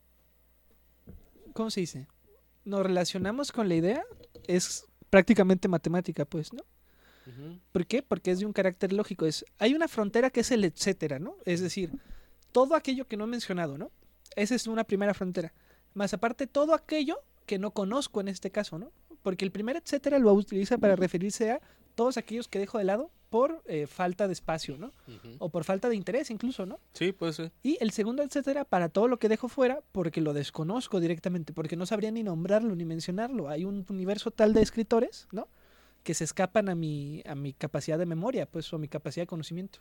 Speaker 2: ¿cómo se dice? Nos relacionamos con la idea es prácticamente matemática, pues, ¿no?
Speaker 3: Ujú.
Speaker 2: ¿Por qué? Porque es de un carácter lógico. Es, hay una frontera que es el etcétera, ¿no? Es decir, todo aquello que no he mencionado, ¿no? Esa es una primera frontera. Más aparte, todo aquello que no conozco en este caso, ¿no? Porque el primer etcétera lo utiliza para referirse a todos aquellos que dejo de lado por eh, falta de espacio, ¿no?
Speaker 3: Ujú.
Speaker 2: O por falta de interés incluso, ¿no?
Speaker 3: Sí, puede ser.
Speaker 2: Y el segundo etcétera para todo lo que dejo fuera porque lo desconozco directamente, porque no sabría ni nombrarlo ni mencionarlo. Hay un universo tal de escritores, ¿no? Que se escapan a mi, a mi capacidad de memoria, pues, o a mi capacidad de conocimiento.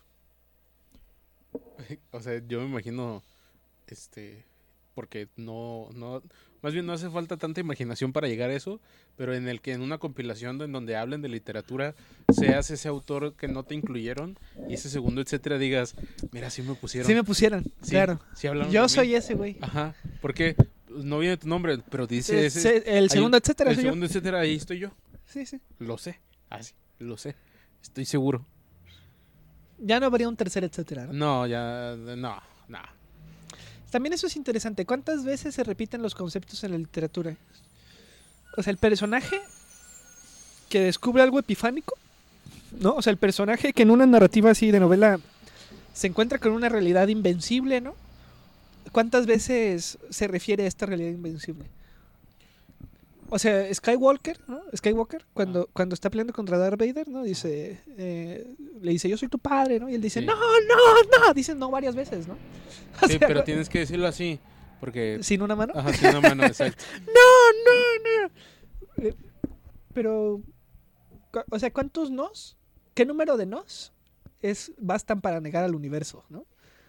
Speaker 3: O sea, yo me imagino, este, porque no, no, más bien no hace falta tanta imaginación para llegar a eso, pero en el que en una compilación en donde hablen de literatura, seas ese autor que no te incluyeron y ese segundo etcétera digas, mira, sí me pusieron.
Speaker 2: Sí me pusieron,
Speaker 3: Sí,
Speaker 2: claro.
Speaker 3: sí hablaron
Speaker 2: Yo
Speaker 3: de mí.
Speaker 2: soy ese, güey.
Speaker 3: Ajá, porque no viene tu nombre, pero dice
Speaker 2: Se-
Speaker 3: ese.
Speaker 2: se- el
Speaker 3: ahí-
Speaker 2: segundo etcétera
Speaker 3: El
Speaker 2: soy yo.
Speaker 3: segundo etcétera, ahí estoy yo.
Speaker 2: Sí, sí.
Speaker 3: Lo sé, así, lo sé. Estoy seguro.
Speaker 2: Ya no habría un tercer etcétera, ¿no?
Speaker 3: No, ya, no, no.
Speaker 2: También eso es interesante. ¿Cuántas veces se repiten los conceptos en la literatura? O sea, el personaje que descubre algo epifánico, ¿no? O sea, el personaje que en una narrativa así de novela se encuentra con una realidad invencible, ¿no? ¿Cuántas veces se refiere a esta realidad invencible? O sea, Skywalker, ¿no? Skywalker, cuando, cuando está peleando contra Darth Vader, ¿no? Dice, eh, le dice, yo soy tu padre, ¿no? Y él dice,
Speaker 3: Sí.
Speaker 2: no, no, no. Dice no varias veces, ¿no? O
Speaker 3: Sí,
Speaker 2: sea,
Speaker 3: pero tienes que decirlo así, porque...
Speaker 2: sin una mano.
Speaker 3: Ajá, sí, una mano, exacto.
Speaker 2: No, no, no. Eh, Pero, cu- o sea, ¿cuántos nos? ¿Qué número de nos es bastan para negar al universo, no?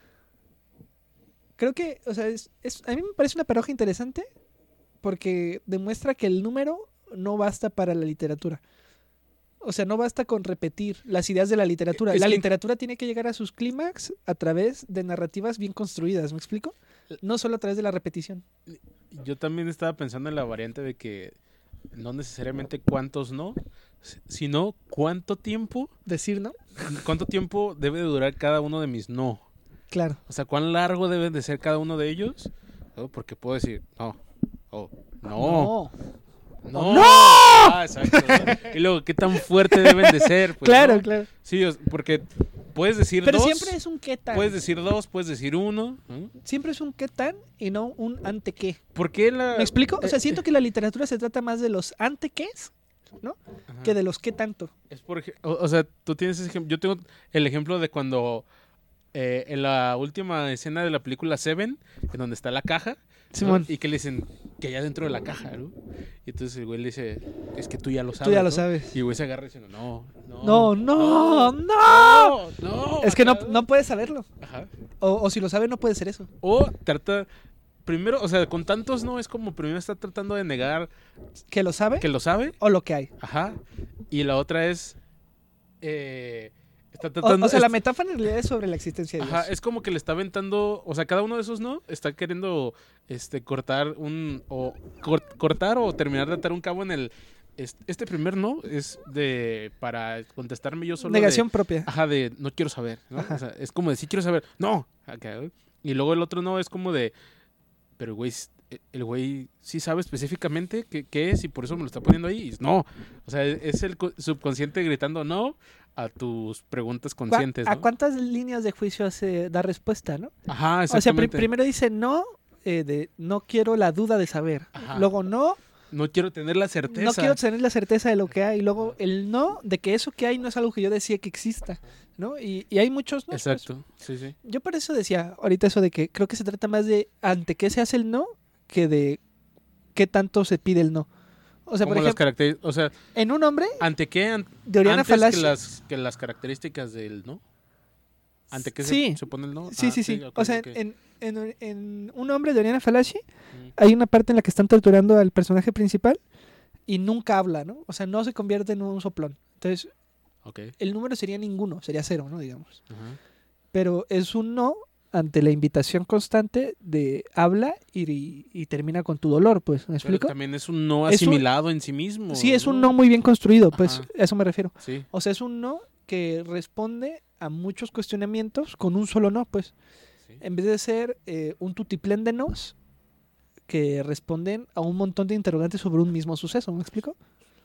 Speaker 2: Creo que, o sea, es, es- a mí me parece una paradoja interesante porque demuestra que el número no basta para la literatura. O sea, no basta con repetir las ideas de la literatura.
Speaker 3: Es
Speaker 2: La
Speaker 3: que-
Speaker 2: literatura tiene que llegar a sus clímax a través de narrativas bien construidas, ¿me explico? No solo a través de la repetición.
Speaker 3: Yo también estaba pensando en la variante de que no necesariamente cuántos no, sino cuánto tiempo,
Speaker 2: Decir, ¿no?
Speaker 3: cuánto tiempo debe de durar cada uno de mis no.
Speaker 2: Claro.
Speaker 3: O sea, cuán largo deben de ser cada uno de ellos, ¿no? Porque puedo decir, no, oh, no, no,
Speaker 2: ¡No!
Speaker 3: Ah, exacto. Y luego, ¿qué tan fuerte deben de ser? Pues,
Speaker 2: claro,
Speaker 3: ¿no?
Speaker 2: claro.
Speaker 3: Sí, o- porque puedes decir
Speaker 2: Pero
Speaker 3: dos,
Speaker 2: siempre es un qué tan.
Speaker 3: puedes decir dos, puedes decir uno. ¿no?
Speaker 2: Siempre es un qué tan y no un ante qué.
Speaker 3: ¿Por qué la...?
Speaker 2: ¿Me explico? O sea,
Speaker 3: eh,
Speaker 2: siento que la literatura se trata más de los ante qués, ¿no?
Speaker 3: Ajá.
Speaker 2: Que de los qué tanto.
Speaker 3: Es por ej- o, o sea, tú tienes ese ejemplo. Yo tengo el ejemplo de cuando eh, en la última escena de la película Seven, en donde está la caja, ¿no?
Speaker 2: Simón.
Speaker 3: Y que le dicen que allá dentro de la caja, ¿no? Y entonces el güey le dice, es que tú ya lo sabes.
Speaker 2: Tú ya lo
Speaker 3: ¿no?
Speaker 2: sabes.
Speaker 3: Y el güey se agarra diciendo, no, no.
Speaker 2: No, no, no.
Speaker 3: no, no,
Speaker 2: Es que no,
Speaker 3: acá.
Speaker 2: no puedes saberlo.
Speaker 3: Ajá.
Speaker 2: O, o si lo sabe, no puede ser eso.
Speaker 3: O trata, primero, o sea, con tantos no, es como primero está tratando de negar
Speaker 2: ¿Que lo sabe?
Speaker 3: que lo sabe.
Speaker 2: O lo que hay.
Speaker 3: Ajá. Y la otra es, eh, está
Speaker 2: O,
Speaker 3: tratando...
Speaker 2: o sea, la
Speaker 3: es-
Speaker 2: metáfora en realidad es sobre la existencia de Dios.
Speaker 3: Ajá, es como que le está aventando, o sea, cada uno de esos no está queriendo este cortar un o cor- cortar o terminar de atar un cabo en el est- este primer no es de para contestarme yo solo de-
Speaker 2: Negación propia.
Speaker 3: ajá, de no quiero saber, ¿no?
Speaker 2: Ajá.
Speaker 3: O sea, es como de sí quiero saber. No, acá, ¿eh? Y luego el otro no es como de pero el güey s- el güey sí sabe específicamente qué, qué es y por eso me lo está poniendo ahí. Y es, no, o sea, es el co- subconsciente gritando no a tus preguntas
Speaker 2: ¿Cuá-
Speaker 3: conscientes,
Speaker 2: ¿A
Speaker 3: ¿no?
Speaker 2: cuántas líneas de juicio se da respuesta, no?
Speaker 3: Ajá,
Speaker 2: O sea, pri-
Speaker 3: exactamente.
Speaker 2: primero dice no, eh, de no quiero la duda de saber.
Speaker 3: Ajá.
Speaker 2: Luego no,
Speaker 3: No quiero tener la certeza.
Speaker 2: no quiero tener la certeza de lo que hay. Luego el no, de que eso que hay no es algo que yo decía que exista, ¿no? Y, y hay muchos no. pues.
Speaker 3: Exacto, sí, sí.
Speaker 2: Yo por eso decía ahorita eso de que creo que se trata más de ante qué se hace el no que de qué tanto se pide el no. O sea,
Speaker 3: Como
Speaker 2: por
Speaker 3: las
Speaker 2: ejemplo,
Speaker 3: características, o sea,
Speaker 2: en un hombre,
Speaker 3: ¿ante qué? An-
Speaker 2: de Oriana
Speaker 3: antes que
Speaker 2: Fallacia.
Speaker 3: las, que las características del no. ¿Ante qué se-
Speaker 2: Sí.
Speaker 3: se, pone el no?
Speaker 2: Sí,
Speaker 3: Ah,
Speaker 2: sí, sí.
Speaker 3: ok,
Speaker 2: O sea,
Speaker 3: ok.
Speaker 2: en, en, en un hombre de Oriana Fallaci
Speaker 3: Mm.
Speaker 2: hay una parte en la que están torturando al personaje principal y nunca habla, ¿no? O sea, no se convierte en un soplón. Entonces,
Speaker 3: Ok,
Speaker 2: el número sería ninguno, sería cero, ¿no? Digamos.
Speaker 3: ajá.
Speaker 2: Pero es un no ante la invitación constante de habla y, y- y termina con tu dolor, pues. ¿Me
Speaker 3: Pero
Speaker 2: explico?
Speaker 3: también es un no
Speaker 2: Es un-
Speaker 3: asimilado en sí mismo.
Speaker 2: Sí, es un no muy bien construido, pues.
Speaker 3: Ajá.
Speaker 2: A eso me refiero.
Speaker 3: Sí,
Speaker 2: O sea, es un no que responde a muchos cuestionamientos con un solo no, pues.
Speaker 3: sí.
Speaker 2: En vez de ser eh, un tutiplén de nos que responden a un montón de interrogantes sobre un mismo suceso, ¿me explico?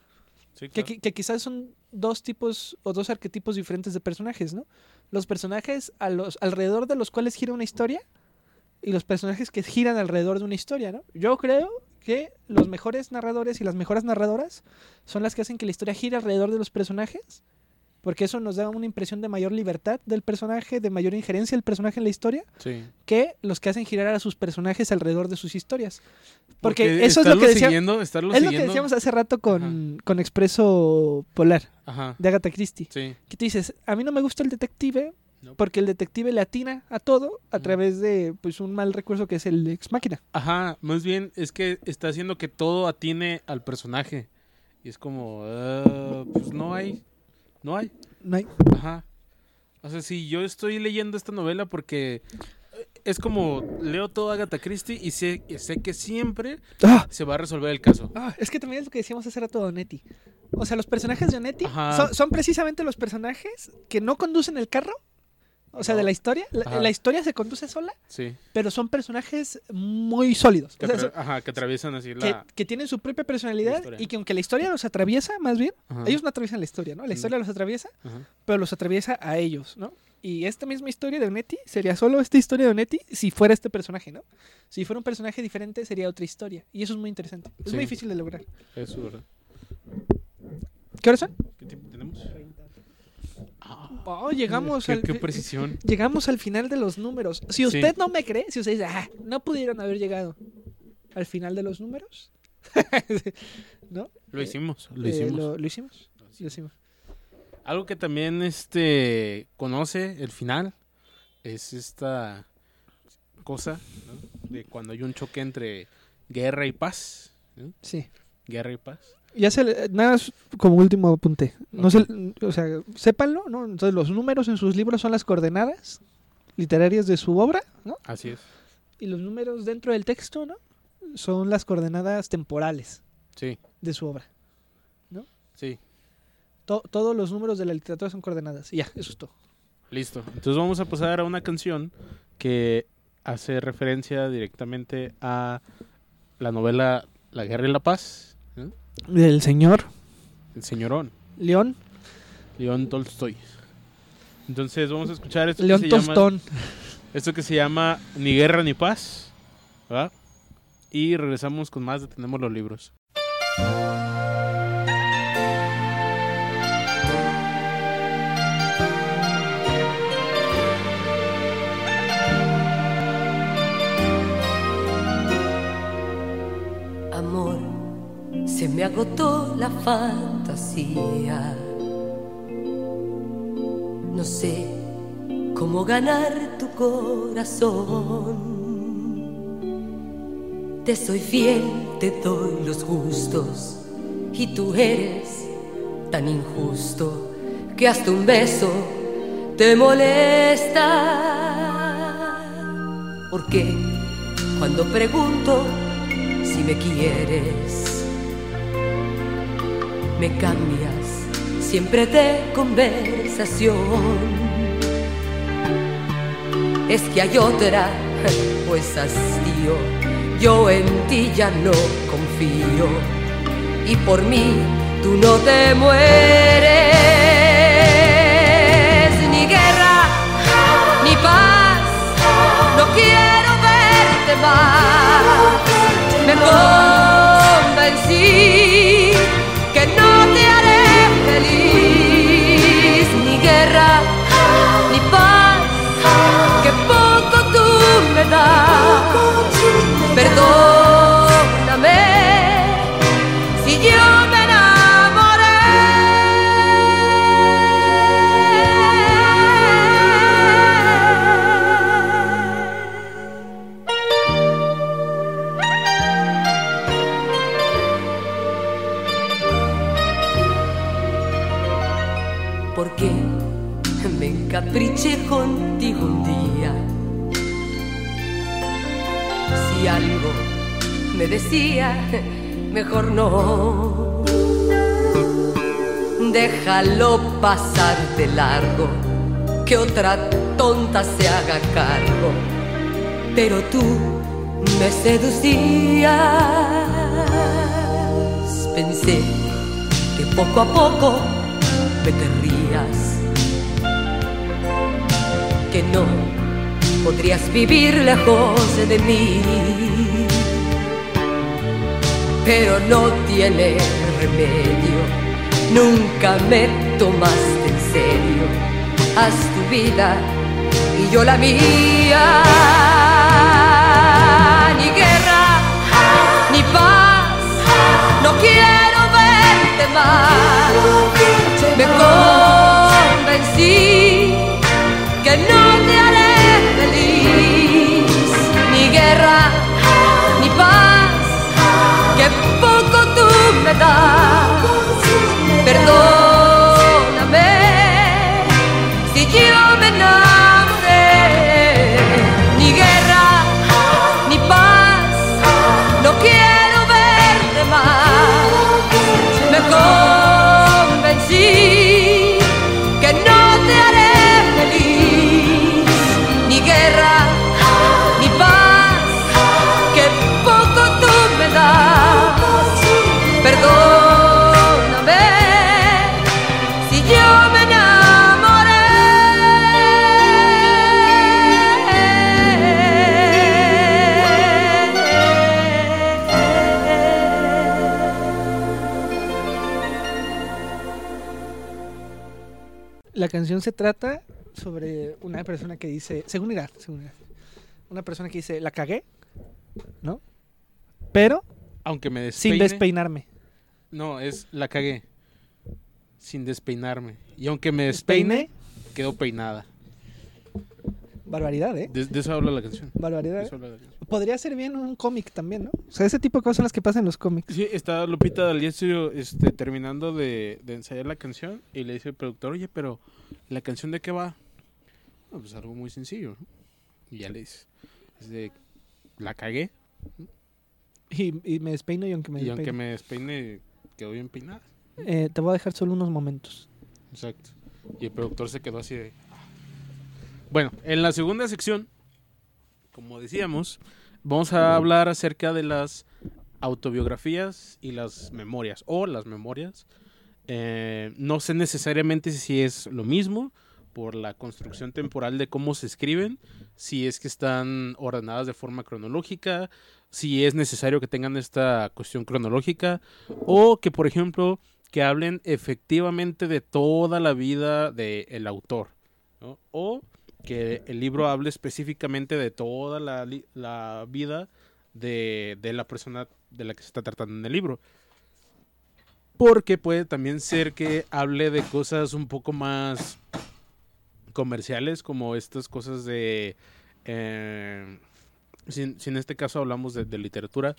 Speaker 3: Sí,
Speaker 2: Que,
Speaker 3: claro.
Speaker 2: qui- que quizás son dos tipos o dos arquetipos diferentes de personajes, ¿no? Los personajes a los, alrededor de los cuales gira una historia y los personajes que giran alrededor de una historia, ¿no? Yo creo que los mejores narradores y las mejores narradoras son las que hacen que la historia gire alrededor de los personajes, porque eso nos da una impresión de mayor libertad del personaje, de mayor injerencia del personaje en la historia,
Speaker 3: Sí.
Speaker 2: que los que hacen girar a sus personajes alrededor de sus historias. Porque,
Speaker 3: Porque
Speaker 2: eso es lo
Speaker 3: estarlo
Speaker 2: que decía-
Speaker 3: siguiendo, estarlo
Speaker 2: Es lo que
Speaker 3: siguiendo.
Speaker 2: decíamos hace rato con, con Expreso Polar,
Speaker 3: Ajá,
Speaker 2: de Agatha Christie.
Speaker 3: sí.
Speaker 2: Que tú dices, a mí no me gusta el detective
Speaker 3: No.
Speaker 2: porque el detective le atina a todo a
Speaker 3: Ujú.
Speaker 2: través de pues un mal recurso que es el ex máquina.
Speaker 3: Ajá, más bien es que está haciendo que todo atine al personaje. Y es como, ah, pues no hay, no hay.
Speaker 2: No hay-
Speaker 3: Ajá. O sea, si yo estoy leyendo esta novela porque es como leo todo Agatha Christie y sé, y sé que siempre
Speaker 2: ¡Ah!
Speaker 3: se va a resolver el caso.
Speaker 2: Ah, es que también es lo que decíamos hace rato de Onetti. O sea, los personajes de Onetti
Speaker 3: Ajá.
Speaker 2: son, son precisamente los personajes que no conducen el carro. O sea,
Speaker 3: No.
Speaker 2: de la historia. La,
Speaker 3: Ajá.
Speaker 2: la historia se conduce sola,
Speaker 3: Sí.
Speaker 2: pero son personajes muy sólidos.
Speaker 3: Que,
Speaker 2: O sea,
Speaker 3: atra-
Speaker 2: son-
Speaker 3: ajá, que atraviesan así
Speaker 2: que,
Speaker 3: la...
Speaker 2: que tienen su propia
Speaker 3: la
Speaker 2: personalidad
Speaker 3: historia.
Speaker 2: y que aunque la historia los atraviesa, más bien,
Speaker 3: Ajá,
Speaker 2: ellos no atraviesan la historia, ¿no? La
Speaker 3: Mm.
Speaker 2: historia los atraviesa,
Speaker 3: ajá.
Speaker 2: pero los atraviesa a ellos, ¿no? Y esta misma historia de Onetti sería solo esta historia de Onetti si fuera este personaje, ¿no? Si fuera un personaje diferente sería otra historia. Y eso es muy interesante. Es
Speaker 3: Sí.
Speaker 2: muy difícil de lograr.
Speaker 3: Eso, ¿verdad?
Speaker 2: ¿Qué hora son?
Speaker 3: ¿Qué tiempo tenemos? Ah,
Speaker 2: Oh, llegamos
Speaker 3: qué,
Speaker 2: al...
Speaker 3: qué precisión.
Speaker 2: Llegamos al final de los números. Si usted no me cree, si usted dice, ah, no pudieron haber llegado al final de los números, ¿no?
Speaker 3: Lo hicimos, lo
Speaker 2: Eh,
Speaker 3: hicimos.
Speaker 2: lo, lo hicimos. Lo hicimos.
Speaker 3: Algo que también este conoce el final es esta cosa, ¿no? De cuando hay un choque entre guerra y paz, ¿no?
Speaker 2: Sí.
Speaker 3: Guerra y paz.
Speaker 2: Ya se le- nada más como último apunte. No se, o sea, sépanlo, ¿no? Entonces los números en sus libros son las coordenadas literarias de su obra, ¿no?
Speaker 3: Así es.
Speaker 2: Y los números dentro del texto, ¿no? Son las coordenadas temporales
Speaker 3: Sí,
Speaker 2: de su obra.
Speaker 3: sí.
Speaker 2: To- todos los números de la literatura son coordenadas. Y ya, eso es todo.
Speaker 3: Listo. Entonces vamos a pasar a una canción que hace referencia directamente a la novela La Guerra y la Paz, ¿eh?
Speaker 2: Del señor
Speaker 3: El señorón,
Speaker 2: León.
Speaker 3: León Tolstoy. Entonces vamos a escuchar esto
Speaker 2: León
Speaker 3: que se llama,
Speaker 2: Tostón.
Speaker 3: esto que se llama Ni Guerra ni Paz, ¿verdad? Y regresamos con más de Tenemos los Libros.
Speaker 4: Amor, se me agotó la fantasía. No sé cómo ganar tu corazón. Te soy fiel, te doy los gustos y tú eres tan injusto que hasta un beso te molesta. Porque cuando pregunto si me quieres, me cambias siempre de conversación. Es que hay otra, pues hastío, yo en ti ya no confío, y por mí tú no te mueres. Ni guerra, ni paz, no quiero verte más. Me convencí que no te haré feliz. Ni guerra, ni paz, que poco tú me das. Perdóname si yo me enamoré. Porque me encapriché contigo un día. Si algo me decía, mejor no. Déjalo pasar de largo, que otra tonta se haga cargo. Pero tú me seducías. Pensé que poco a poco me querrías, que no podrías vivir lejos de mí. Pero no tiene remedio, nunca me tomaste en serio. Haz tu vida y yo la mía. Ni guerra, ni paz, no quiero verte más. Me convencí que no te haré feliz. Ni guerra, ni paz, que poco tú me das. Perdóname si yo me enamoré. Ni guerra, ni paz, no quiero verte más. Me convencí que no te haré feliz. Ni guerra, ni paz, que poco tú me das. Perdóname si yo me enamoré.
Speaker 2: La canción se trata sobre una persona que dice, según Irad, según Irad, una persona que dice, la cagué, ¿no? Pero
Speaker 3: Aunque me despeine.
Speaker 2: sin despeinarme.
Speaker 3: No, es la cagué. Sin despeinarme. Y aunque me despeine,
Speaker 2: Despeine.
Speaker 3: quedó peinada.
Speaker 2: Barbaridad, ¿eh?
Speaker 3: De, de eso habla la canción.
Speaker 2: Barbaridad.
Speaker 3: De
Speaker 2: ¿eh?
Speaker 3: eso habla la canción.
Speaker 2: Podría ser bien un cómic también, ¿no? O sea, ese tipo de cosas son las que pasan en los cómics.
Speaker 3: Sí, está Lupita D'Alessio este, terminando de, de ensayar la canción y le dice el productor, oye, pero ¿la canción de qué va? No, pues algo muy sencillo, ¿no? Y ya le dice, es de, la cagué
Speaker 2: Y, y me despeino y aunque me
Speaker 3: y
Speaker 2: despeine.
Speaker 3: aunque me despeine, quedó bien peinada.
Speaker 2: Eh, te voy a dejar solo unos momentos.
Speaker 3: Exacto. Y el productor se quedó así de... Bueno, en la segunda sección, como decíamos, vamos a hablar acerca de las autobiografías y las memorias, o las memorias. Eh, no sé necesariamente si es lo mismo por la construcción temporal de cómo se escriben, si es que están ordenadas de forma cronológica, si es necesario que tengan esta cuestión cronológica, o que, por ejemplo, que hablen efectivamente de toda la vida del autor, ¿no? O que el libro hable específicamente de toda la, la vida de, de la persona de la que se está tratando en el libro. Porque puede también ser que hable de cosas un poco más comerciales, como estas cosas de... Eh, si, si en este caso hablamos de, de literatura,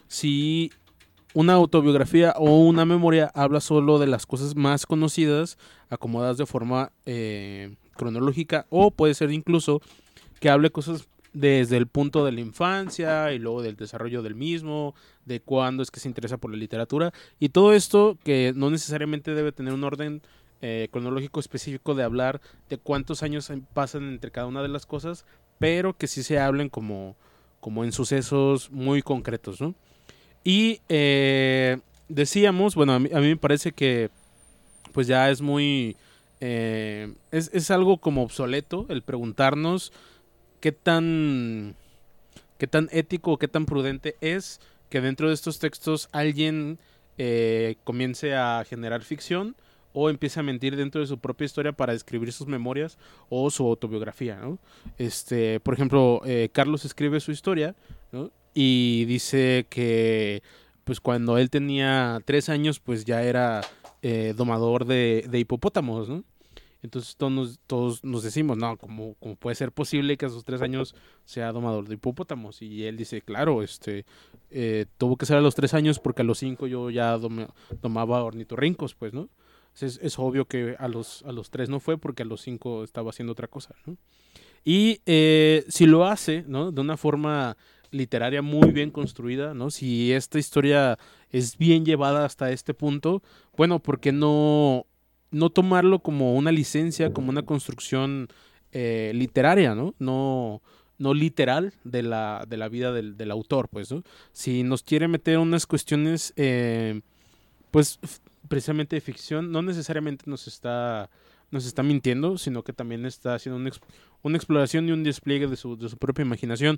Speaker 3: si una autobiografía o una memoria habla solo de las cosas más conocidas, acomodadas de forma eh, cronológica, o puede ser incluso que hable cosas desde el punto de la infancia y luego del desarrollo del mismo, de cuándo es que se interesa por la literatura, y todo esto que no necesariamente debe tener un orden eh, cronológico específico de hablar de cuántos años pasan entre cada una de las cosas, pero que sí se hablen como, como en sucesos muy concretos, ¿no? Y eh, decíamos, bueno, a mí, a mí me parece que pues ya es muy... Eh, es, es algo como obsoleto el preguntarnos qué tan, qué tan ético o qué tan prudente es que dentro de estos textos alguien eh, comience a generar ficción o empiece a mentir dentro de su propia historia para escribir sus memorias o su autobiografía, ¿no? Este, por ejemplo, eh, Carlos escribe su historia, ¿no? Y dice que pues cuando él tenía tres años pues ya era eh, domador de, de hipopótamos, ¿no? Entonces todos nos, todos nos decimos, no, ¿cómo, ¿cómo puede ser posible que a sus tres años sea domador de hipopótamos? Y él dice, claro, este eh, tuvo que ser a los tres años porque a los cinco yo ya dom, domaba ornitorrincos, pues, ¿no? Es, es obvio que a los, a los tres no fue porque a los cinco estaba haciendo otra cosa, ¿no? Y eh, si lo hace, ¿no? De una forma literaria muy bien construida, ¿no? Si esta historia es bien llevada hasta este punto, bueno, ¿por qué no... no tomarlo como una licencia, como una construcción eh, literaria, ¿no? No, no literal de la, de la vida del, del autor, pues, ¿no? Si nos quiere meter unas cuestiones, eh, pues, precisamente de ficción, no necesariamente nos está, nos está mintiendo, sino que también está haciendo una, una exploración y un despliegue de su, de su propia imaginación.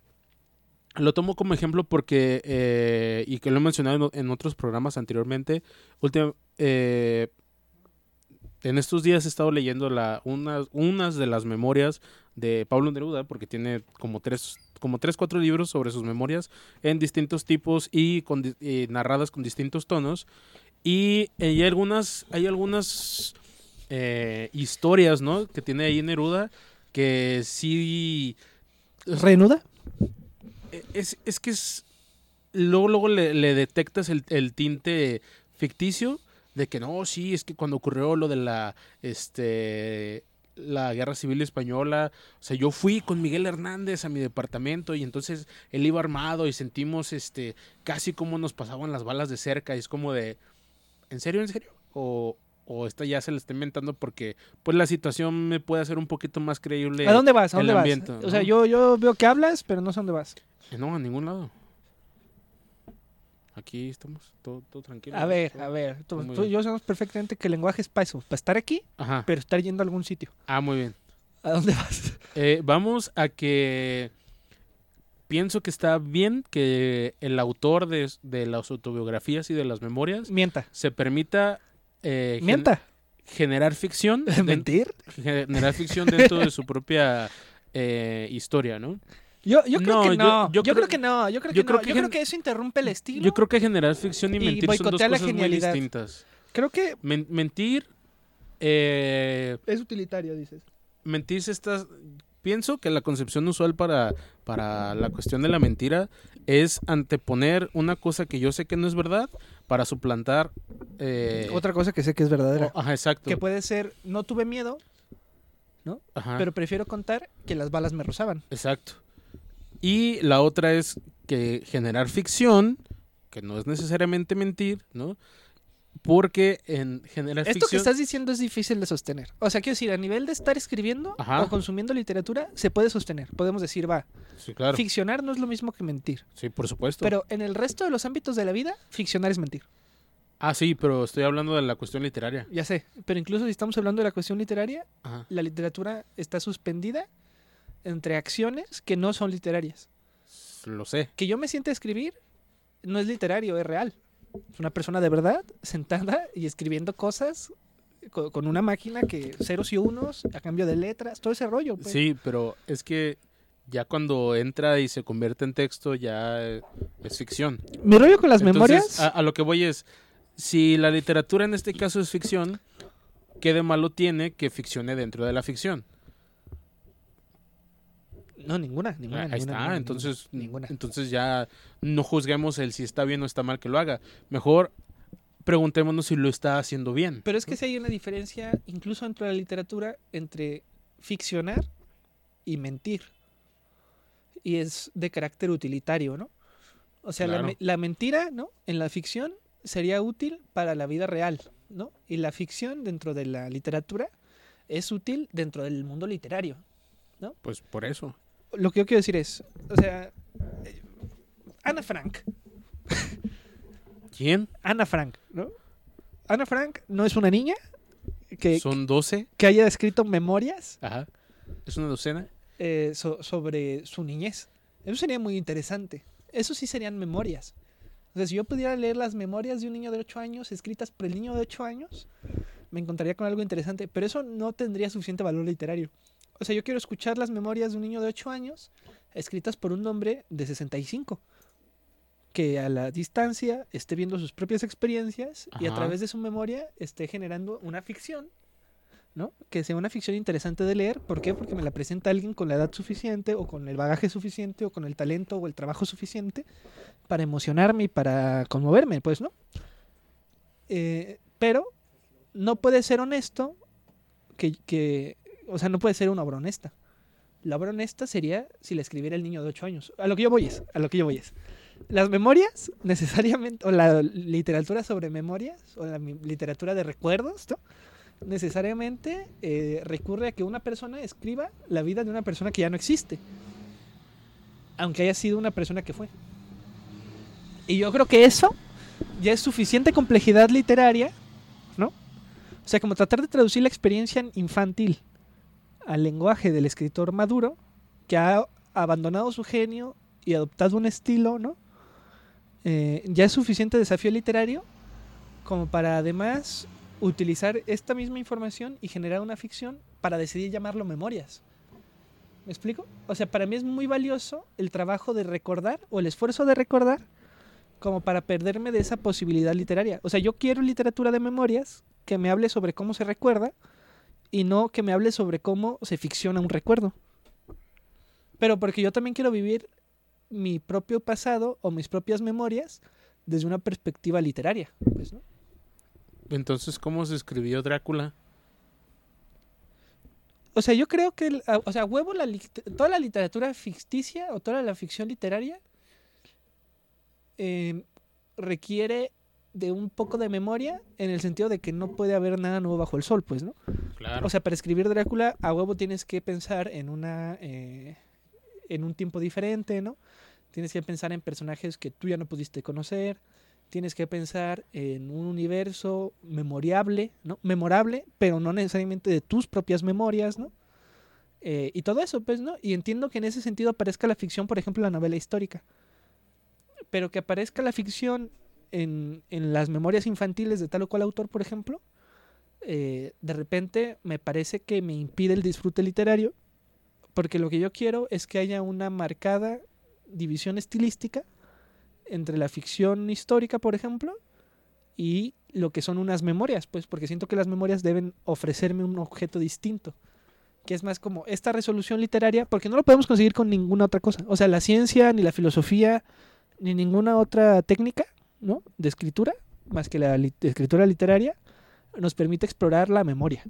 Speaker 3: Lo tomo como ejemplo porque, eh, y que lo he mencionado en otros programas anteriormente, última, eh, en estos días he estado leyendo la, unas, unas de las memorias de Pablo Neruda, porque tiene como tres, como tres, cuatro libros sobre sus memorias en distintos tipos y, con, y narradas con distintos tonos. Y, y hay algunas, hay algunas eh, historias, ¿no? Que tiene ahí Neruda que sí...
Speaker 2: ¿Renuda?
Speaker 3: Es, es que es... Luego, luego le, le detectas el, el tinte ficticio de que no, sí, es que cuando ocurrió lo de la este la Guerra Civil Española, o sea, yo fui con Miguel Hernández a mi departamento y entonces él iba armado y sentimos este casi como nos pasaban las balas de cerca, y es como de ¿en serio, en serio? O, o esta ya se le está inventando porque pues la situación me puede hacer un poquito más creíble.
Speaker 2: ¿A dónde vas? ¿A dónde
Speaker 3: ambiente,
Speaker 2: vas?
Speaker 3: ¿no?
Speaker 2: O sea, yo, yo veo que hablas, pero no sé a dónde vas.
Speaker 3: No, a ningún lado. Aquí estamos, todo, todo tranquilo.
Speaker 2: A ver,
Speaker 3: todo,
Speaker 2: a ver, tú,
Speaker 3: muy
Speaker 2: tú y
Speaker 3: bien.
Speaker 2: yo sabemos perfectamente que el lenguaje es para eso, para estar aquí,
Speaker 3: Ajá.
Speaker 2: pero estar yendo a algún sitio.
Speaker 3: Ah, muy bien.
Speaker 2: ¿A dónde vas?
Speaker 3: Eh, vamos a que pienso que está bien que el autor de, de las autobiografías y de las memorias
Speaker 2: Mienta.
Speaker 3: se permita eh, gen-
Speaker 2: Mienta.
Speaker 3: generar ficción. den-
Speaker 2: ¿Mentir?
Speaker 3: generar ficción dentro de su propia eh, historia, ¿no?
Speaker 2: Yo, yo creo
Speaker 3: No,
Speaker 2: que
Speaker 3: yo-
Speaker 2: no.
Speaker 3: yo
Speaker 2: Yo,
Speaker 3: creo-
Speaker 2: creo que no. Yo creo
Speaker 3: yo
Speaker 2: que
Speaker 3: creo
Speaker 2: no.
Speaker 3: que
Speaker 2: yo
Speaker 3: gen-
Speaker 2: creo que eso interrumpe el estilo.
Speaker 3: Yo creo que generar ficción y
Speaker 2: Y
Speaker 3: mentir son dos
Speaker 2: boicotea la
Speaker 3: cosas muy
Speaker 2: genialidad.
Speaker 3: distintas.
Speaker 2: Creo que
Speaker 3: Men- mentir, eh,
Speaker 2: es utilitario, dices.
Speaker 3: mentir se está... Pienso que la concepción usual para, para la cuestión de la mentira es anteponer una cosa que yo sé que no es verdad para suplantar... Eh,
Speaker 2: Otra cosa que sé que es verdadera.
Speaker 3: o- ajá, exacto.
Speaker 2: Que puede ser, no tuve miedo,
Speaker 3: Ajá,
Speaker 2: pero prefiero contar que las balas me rozaban.
Speaker 3: exacto. Y la otra es que generar ficción, que no es necesariamente mentir, ¿no? porque en general
Speaker 2: Esto
Speaker 3: ficción...
Speaker 2: que estás diciendo es difícil de sostener. O sea, quiero decir, a nivel de estar escribiendo
Speaker 3: Ajá.
Speaker 2: o consumiendo literatura, se puede sostener. Podemos decir, va,
Speaker 3: Sí, claro.
Speaker 2: ficcionar no es lo mismo que mentir.
Speaker 3: Sí, por supuesto.
Speaker 2: Pero en el resto de los ámbitos de la vida, ficcionar es mentir.
Speaker 3: Ah, sí, pero estoy hablando de la cuestión literaria.
Speaker 2: Ya sé. Pero incluso si estamos hablando de la cuestión literaria,
Speaker 3: Ajá.
Speaker 2: la literatura está suspendida entre acciones que no son literarias.
Speaker 3: Lo sé.
Speaker 2: Que yo me siente a escribir no es literario, es real. Es una persona de verdad sentada y escribiendo cosas con, con una máquina que ceros y unos a cambio de letras, todo ese rollo. Pues.
Speaker 3: Sí, pero es que ya cuando entra y se convierte en texto ya eh, es ficción.
Speaker 2: Mi rollo con las
Speaker 3: Entonces,
Speaker 2: memorias...
Speaker 3: A, a lo que voy es, si la literatura en este caso es ficción, ¿qué de malo tiene que ficcione dentro de la ficción?
Speaker 2: No, ninguna, ninguna.
Speaker 3: Ahí
Speaker 2: ninguna,
Speaker 3: está,
Speaker 2: ninguna,
Speaker 3: entonces,
Speaker 2: Ninguna.
Speaker 3: entonces ya no juzguemos el si está bien o está mal que lo haga. Mejor preguntémonos si lo está haciendo bien.
Speaker 2: Pero es que sí hay una diferencia, incluso dentro de la literatura, entre ficcionar y mentir. Y es de carácter utilitario, ¿no? O sea,
Speaker 3: Claro.
Speaker 2: la, me- la mentira, ¿no? En la ficción sería útil para la vida real, ¿no? Y la ficción dentro de la literatura es útil dentro del mundo literario.
Speaker 3: Pues por eso.
Speaker 2: Lo que yo quiero decir es, o sea, eh, Ana Frank,
Speaker 3: ¿Quién?
Speaker 2: Ana Frank, ¿no? Ana Frank no es una niña que,
Speaker 3: ¿Son doce?
Speaker 2: que haya escrito memorias
Speaker 3: Ajá. ¿Es una docena?
Speaker 2: eh, so- sobre su niñez. Eso sería muy interesante. Eso sí serían memorias. O sea, si yo pudiera leer las memorias de un niño de ocho años escritas por el niño de ocho años, me encontraría con algo interesante. Pero eso no tendría suficiente valor literario. O sea, yo quiero escuchar las memorias de un niño de ocho años escritas por un hombre de sesenta y cinco. Que a la distancia esté viendo sus propias experiencias y a
Speaker 3: Ajá.
Speaker 2: través de su memoria esté generando una ficción, ¿no? Que sea una ficción interesante de leer. ¿Por qué? Porque me la presenta alguien con la edad suficiente o con el bagaje suficiente o con el talento o el trabajo suficiente para emocionarme y para conmoverme, pues, ¿no? Eh, pero no puede ser honesto que, que, o sea, no puede ser una obra honesta. La obra honesta sería si la escribiera el niño de ocho años. A lo que yo voy es, a lo que yo voy es. Las memorias, necesariamente, o la literatura sobre memorias, o la mi- literatura de recuerdos, ¿no? Necesariamente eh, recurre a que una persona escriba la vida de una persona que ya no existe, aunque haya sido una persona que fue. Y yo creo que eso ya es suficiente complejidad literaria, ¿no? O sea, como tratar de traducir la experiencia infantil al lenguaje del escritor maduro, que ha abandonado su genio y adoptado un estilo, ¿no? Eh, ya es suficiente desafío literario como para además utilizar esta misma información y generar una ficción para decidir llamarlo memorias. ¿Me explico? O sea, para mí es muy valioso el trabajo de recordar o el esfuerzo de recordar como para perderme de esa posibilidad literaria. O sea, yo quiero literatura de memorias que me hable sobre cómo se recuerda y no que me hable sobre cómo se ficciona un recuerdo. Pero porque yo también quiero vivir mi propio pasado o mis propias memorias desde una perspectiva literaria, pues, ¿no?
Speaker 3: Entonces, ¿cómo se escribió Drácula?
Speaker 2: O sea, yo creo que, el- a- o sea, huevo, la, lit- toda la literatura ficticia o toda la ficción literaria eh, requiere de un poco de memoria en el sentido de que no puede haber nada nuevo bajo el sol, pues, ¿no?
Speaker 3: Claro.
Speaker 2: O sea, para escribir Drácula, a huevo tienes que pensar en una eh, en un tiempo diferente, ¿no? Tienes que pensar en personajes que tú ya no pudiste conocer. Tienes que pensar en un universo memoriable, ¿no? Memorable, pero no necesariamente de tus propias memorias, ¿no? Eh, y todo eso, pues, ¿no? Y entiendo que en ese sentido aparezca la ficción, por ejemplo, la novela histórica. Pero que aparezca la ficción en, en las memorias infantiles de tal o cual autor, por ejemplo, eh, de repente me parece que me impide el disfrute literario, porque lo que yo quiero es que haya una marcada división estilística entre la ficción histórica, por ejemplo, y lo que son unas memorias, pues, porque siento que las memorias deben ofrecerme un objeto distinto, que es más como esta resolución literaria, porque no lo podemos conseguir con ninguna otra cosa. O sea, la ciencia, ni la filosofía, ni ninguna otra técnica, ¿no?, de escritura, más que la lit- escritura literaria, nos permite explorar la memoria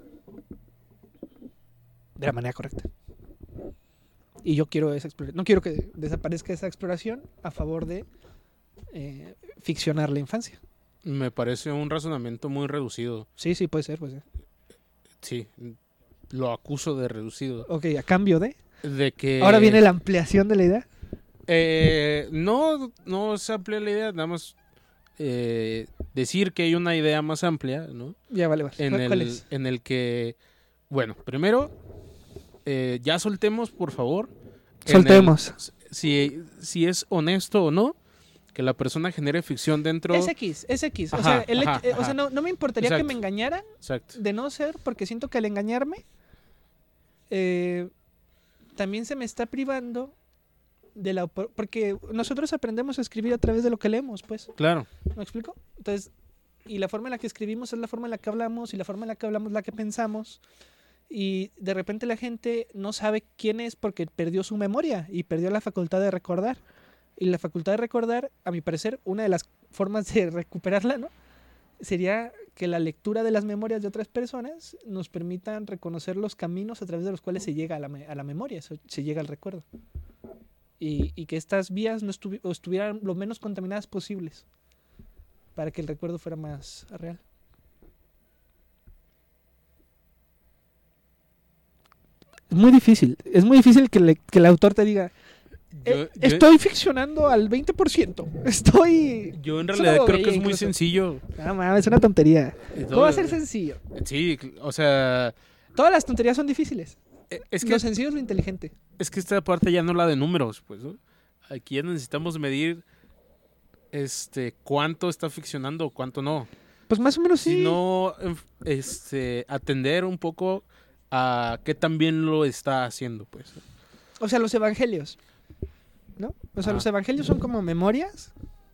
Speaker 2: de la manera correcta. Y yo quiero esa exploración. No quiero que desaparezca esa exploración a favor de eh, ficcionar la infancia.
Speaker 3: Me parece un razonamiento muy reducido.
Speaker 2: Sí, sí, puede ser, puede ser.
Speaker 3: Sí, lo acuso de reducido.
Speaker 2: Ok, a cambio de...
Speaker 3: De que...
Speaker 2: Ahora viene la ampliación de la idea.
Speaker 3: Eh, no, no se amplía la idea, nada más eh, decir que hay una idea más amplia, ¿no?
Speaker 2: Ya, vale, vale.
Speaker 3: En
Speaker 2: ¿Cuál, cuál
Speaker 3: el,
Speaker 2: es?
Speaker 3: en el que, bueno, primero, eh, ya soltemos, por favor. en
Speaker 2: Soltemos.
Speaker 3: el- si, si es honesto o no, que la persona genere ficción dentro...
Speaker 2: Es X, es X. o
Speaker 3: Ajá,
Speaker 2: sea, el-
Speaker 3: ajá,
Speaker 2: eh, o sea
Speaker 3: ajá.
Speaker 2: no, no me importaría
Speaker 3: Exacto.
Speaker 2: que me engañaran
Speaker 3: Exacto.
Speaker 2: de no ser, porque siento que al engañarme eh, también se me está privando de la... opor- Porque nosotros aprendemos a escribir a través de lo que leemos, pues.
Speaker 3: Claro.
Speaker 2: ¿Me explico? Entonces, y la forma en la que escribimos es la forma en la que hablamos, y la forma en la que hablamos es la que pensamos. Y de repente la gente no sabe quién es porque perdió su memoria y perdió la facultad de recordar. Y la facultad de recordar, a mi parecer, una de las formas de recuperarla, ¿no? Sería que la lectura de las memorias de otras personas nos permitan reconocer los caminos a través de los cuales se llega a la, me- a la memoria, se, se llega al recuerdo. Y, y que estas vías no estuvi- o estuvieran lo menos contaminadas posibles para que el recuerdo fuera más real. Es muy difícil, es muy difícil que, le- que el autor te diga,
Speaker 3: Yo,
Speaker 2: "Eh,
Speaker 3: yo-
Speaker 2: estoy ficcionando al veinte por ciento, estoy...
Speaker 3: yo en
Speaker 2: es
Speaker 3: realidad
Speaker 2: una
Speaker 3: creo que
Speaker 2: bobería
Speaker 3: es muy
Speaker 2: incluso".
Speaker 3: sencillo.
Speaker 2: No mames, es una tontería.
Speaker 3: Todo-
Speaker 2: ¿Cómo va a ser sencillo?
Speaker 3: Sí, o sea,
Speaker 2: Todas las tonterías son difíciles.
Speaker 3: eh, es que,
Speaker 2: Lo sencillo es lo inteligente.
Speaker 3: es que esta parte ya no la de números, pues, ¿no? Aquí ya necesitamos medir este cuánto está ficcionando o cuánto no.
Speaker 2: Pues más o menos sí.
Speaker 3: Sino enf- este atender un poco a qué tan bien lo está haciendo, pues.
Speaker 2: O sea, los evangelios, ¿no? O sea,
Speaker 3: Ajá.
Speaker 2: los evangelios son como memorias,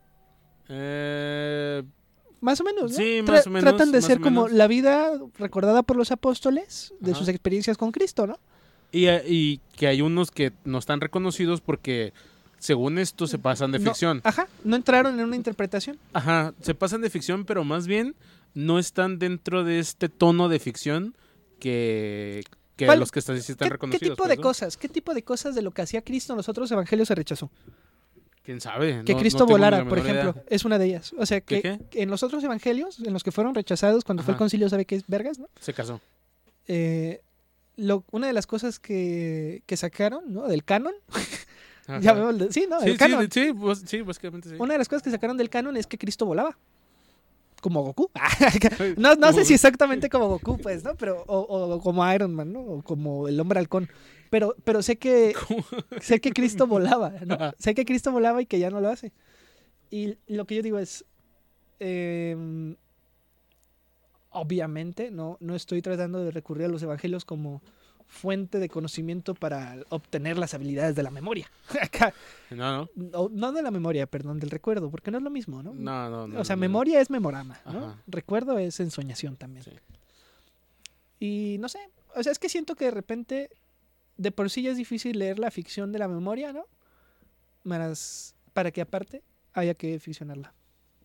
Speaker 3: Eh,
Speaker 2: más o menos, ¿no?
Speaker 3: Sí,
Speaker 2: Tra-
Speaker 3: más o menos,
Speaker 2: Tratan de
Speaker 3: más
Speaker 2: ser
Speaker 3: o
Speaker 2: como
Speaker 3: menos.
Speaker 2: la vida recordada por los apóstoles de
Speaker 3: Ajá.
Speaker 2: sus experiencias con Cristo, ¿no?
Speaker 3: y, y que hay unos que no están reconocidos porque según esto se pasan de
Speaker 2: No,
Speaker 3: ficción.
Speaker 2: Ajá, no entraron en una interpretación.
Speaker 3: Ajá, se pasan de ficción, pero más bien no están dentro de este tono de ficción que, que
Speaker 2: ¿Cuál-
Speaker 3: los que están, sí están
Speaker 2: ¿Qué, qué
Speaker 3: reconocidos.
Speaker 2: tipo
Speaker 3: pues,
Speaker 2: de
Speaker 3: ¿no?
Speaker 2: cosas? ¿Qué tipo de cosas de lo que hacía Cristo en los otros evangelios se rechazó?
Speaker 3: ¿Quién sabe?
Speaker 2: Que
Speaker 3: No-
Speaker 2: Cristo
Speaker 3: no tengo ni
Speaker 2: volara,
Speaker 3: la
Speaker 2: por
Speaker 3: menor
Speaker 2: ejemplo,
Speaker 3: idea.
Speaker 2: es una de ellas. O sea,
Speaker 3: ¿Qué,
Speaker 2: que,
Speaker 3: qué?
Speaker 2: que en los otros evangelios, en los que fueron rechazados cuando fue el
Speaker 3: Ajá.
Speaker 2: concilio, ¿sabe qué es vergas, no?
Speaker 3: Se casó.
Speaker 2: Eh, lo, una de las cosas que, que sacaron, ¿no? Del canon.
Speaker 3: Ajá.
Speaker 2: Ya veo el de- sí, no,
Speaker 3: Sí,
Speaker 2: el canon.
Speaker 3: sí, sí, pues, sí, básicamente sí.
Speaker 2: Una de las cosas que sacaron del canon es que Cristo volaba. Como Goku. no no sé
Speaker 3: Como-
Speaker 2: si exactamente como Goku, pues, ¿no? Pero, o, o como Iron Man, ¿no? O como el hombre halcón. Pero, pero sé que sé que Cristo volaba, ¿no?
Speaker 3: Ajá.
Speaker 2: Sé que Cristo volaba y que ya no lo hace. Y lo que yo digo es, eh, obviamente, no, no estoy tratando de recurrir a los evangelios como fuente de conocimiento para obtener las habilidades de la memoria. Acá,
Speaker 3: No, no.
Speaker 2: no, no de la memoria, perdón, del recuerdo, porque no es lo mismo, ¿no?
Speaker 3: No, no, no.
Speaker 2: o sea,
Speaker 3: no, no.
Speaker 2: memoria es memorama, ¿no?
Speaker 3: Ajá.
Speaker 2: Recuerdo es ensoñación también.
Speaker 3: Sí.
Speaker 2: Y no sé, o sea, es que siento que de repente, de por sí ya es difícil leer la ficción de la memoria, ¿no? Más para que aparte haya que ficcionarla.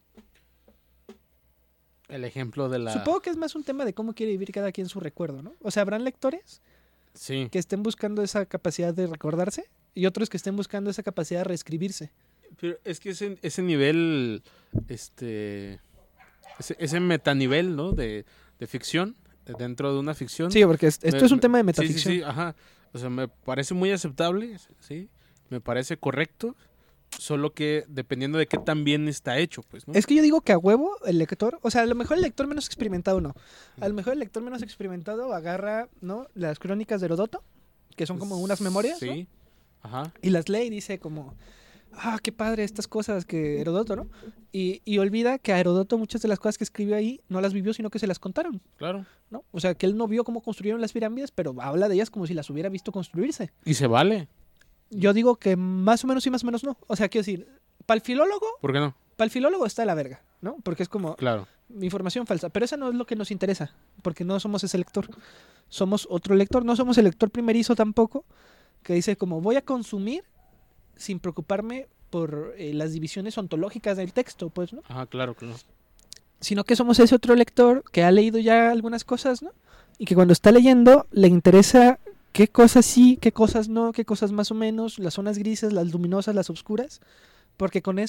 Speaker 3: El ejemplo de la...
Speaker 2: Supongo que es más un tema de cómo quiere vivir cada quien su recuerdo, ¿no? O sea, habrán lectores
Speaker 3: Sí.
Speaker 2: que estén buscando esa capacidad de recordarse y otros que estén buscando esa capacidad de reescribirse.
Speaker 3: Pero es que ese, ese nivel, este... Ese, ese metanivel, ¿no? De, de ficción, dentro de una ficción.
Speaker 2: Sí, porque es- esto
Speaker 3: Me-
Speaker 2: es un tema de
Speaker 3: me- sí,
Speaker 2: metaficción.
Speaker 3: Sí, sí, ajá. O sea, me parece muy aceptable, sí. Me parece correcto. Solo que dependiendo de qué tan bien está hecho, pues, ¿no?
Speaker 2: Es que yo digo que a huevo el lector, o sea, a lo mejor el lector menos experimentado no. A lo mejor el lector menos experimentado agarra, ¿no? Las crónicas de Herodoto, que son como unas memorias, ¿no?
Speaker 3: Sí. Ajá.
Speaker 2: Y las lee y dice como, ah, qué padre estas cosas que Herodoto, ¿no? Y, y olvida que a Herodoto muchas de las cosas que escribió ahí no las vivió, sino que se las contaron,
Speaker 3: Claro.
Speaker 2: ¿no? O sea, que él no vio cómo construyeron las pirámides, pero habla de ellas como si las hubiera visto construirse.
Speaker 3: Y se vale.
Speaker 2: Yo digo que más o menos sí, más o menos no. O sea, quiero decir, para el filólogo,
Speaker 3: ¿Por qué no?
Speaker 2: para el filólogo está de la verga, ¿no? Porque es como
Speaker 3: Claro.
Speaker 2: información falsa. Pero esa no es lo que nos interesa, porque no somos ese lector. Somos otro lector, no somos el lector primerizo tampoco, que dice como voy a consumir sin preocuparme por eh, las divisiones ontológicas del texto, pues, ¿no?
Speaker 3: Ajá, claro, claro.
Speaker 2: Sino que somos ese otro lector que ha leído ya algunas cosas, ¿no? Y que cuando está leyendo le interesa qué cosas sí, qué cosas no, qué cosas más o menos, las zonas grises, las luminosas, las oscuras, porque con esto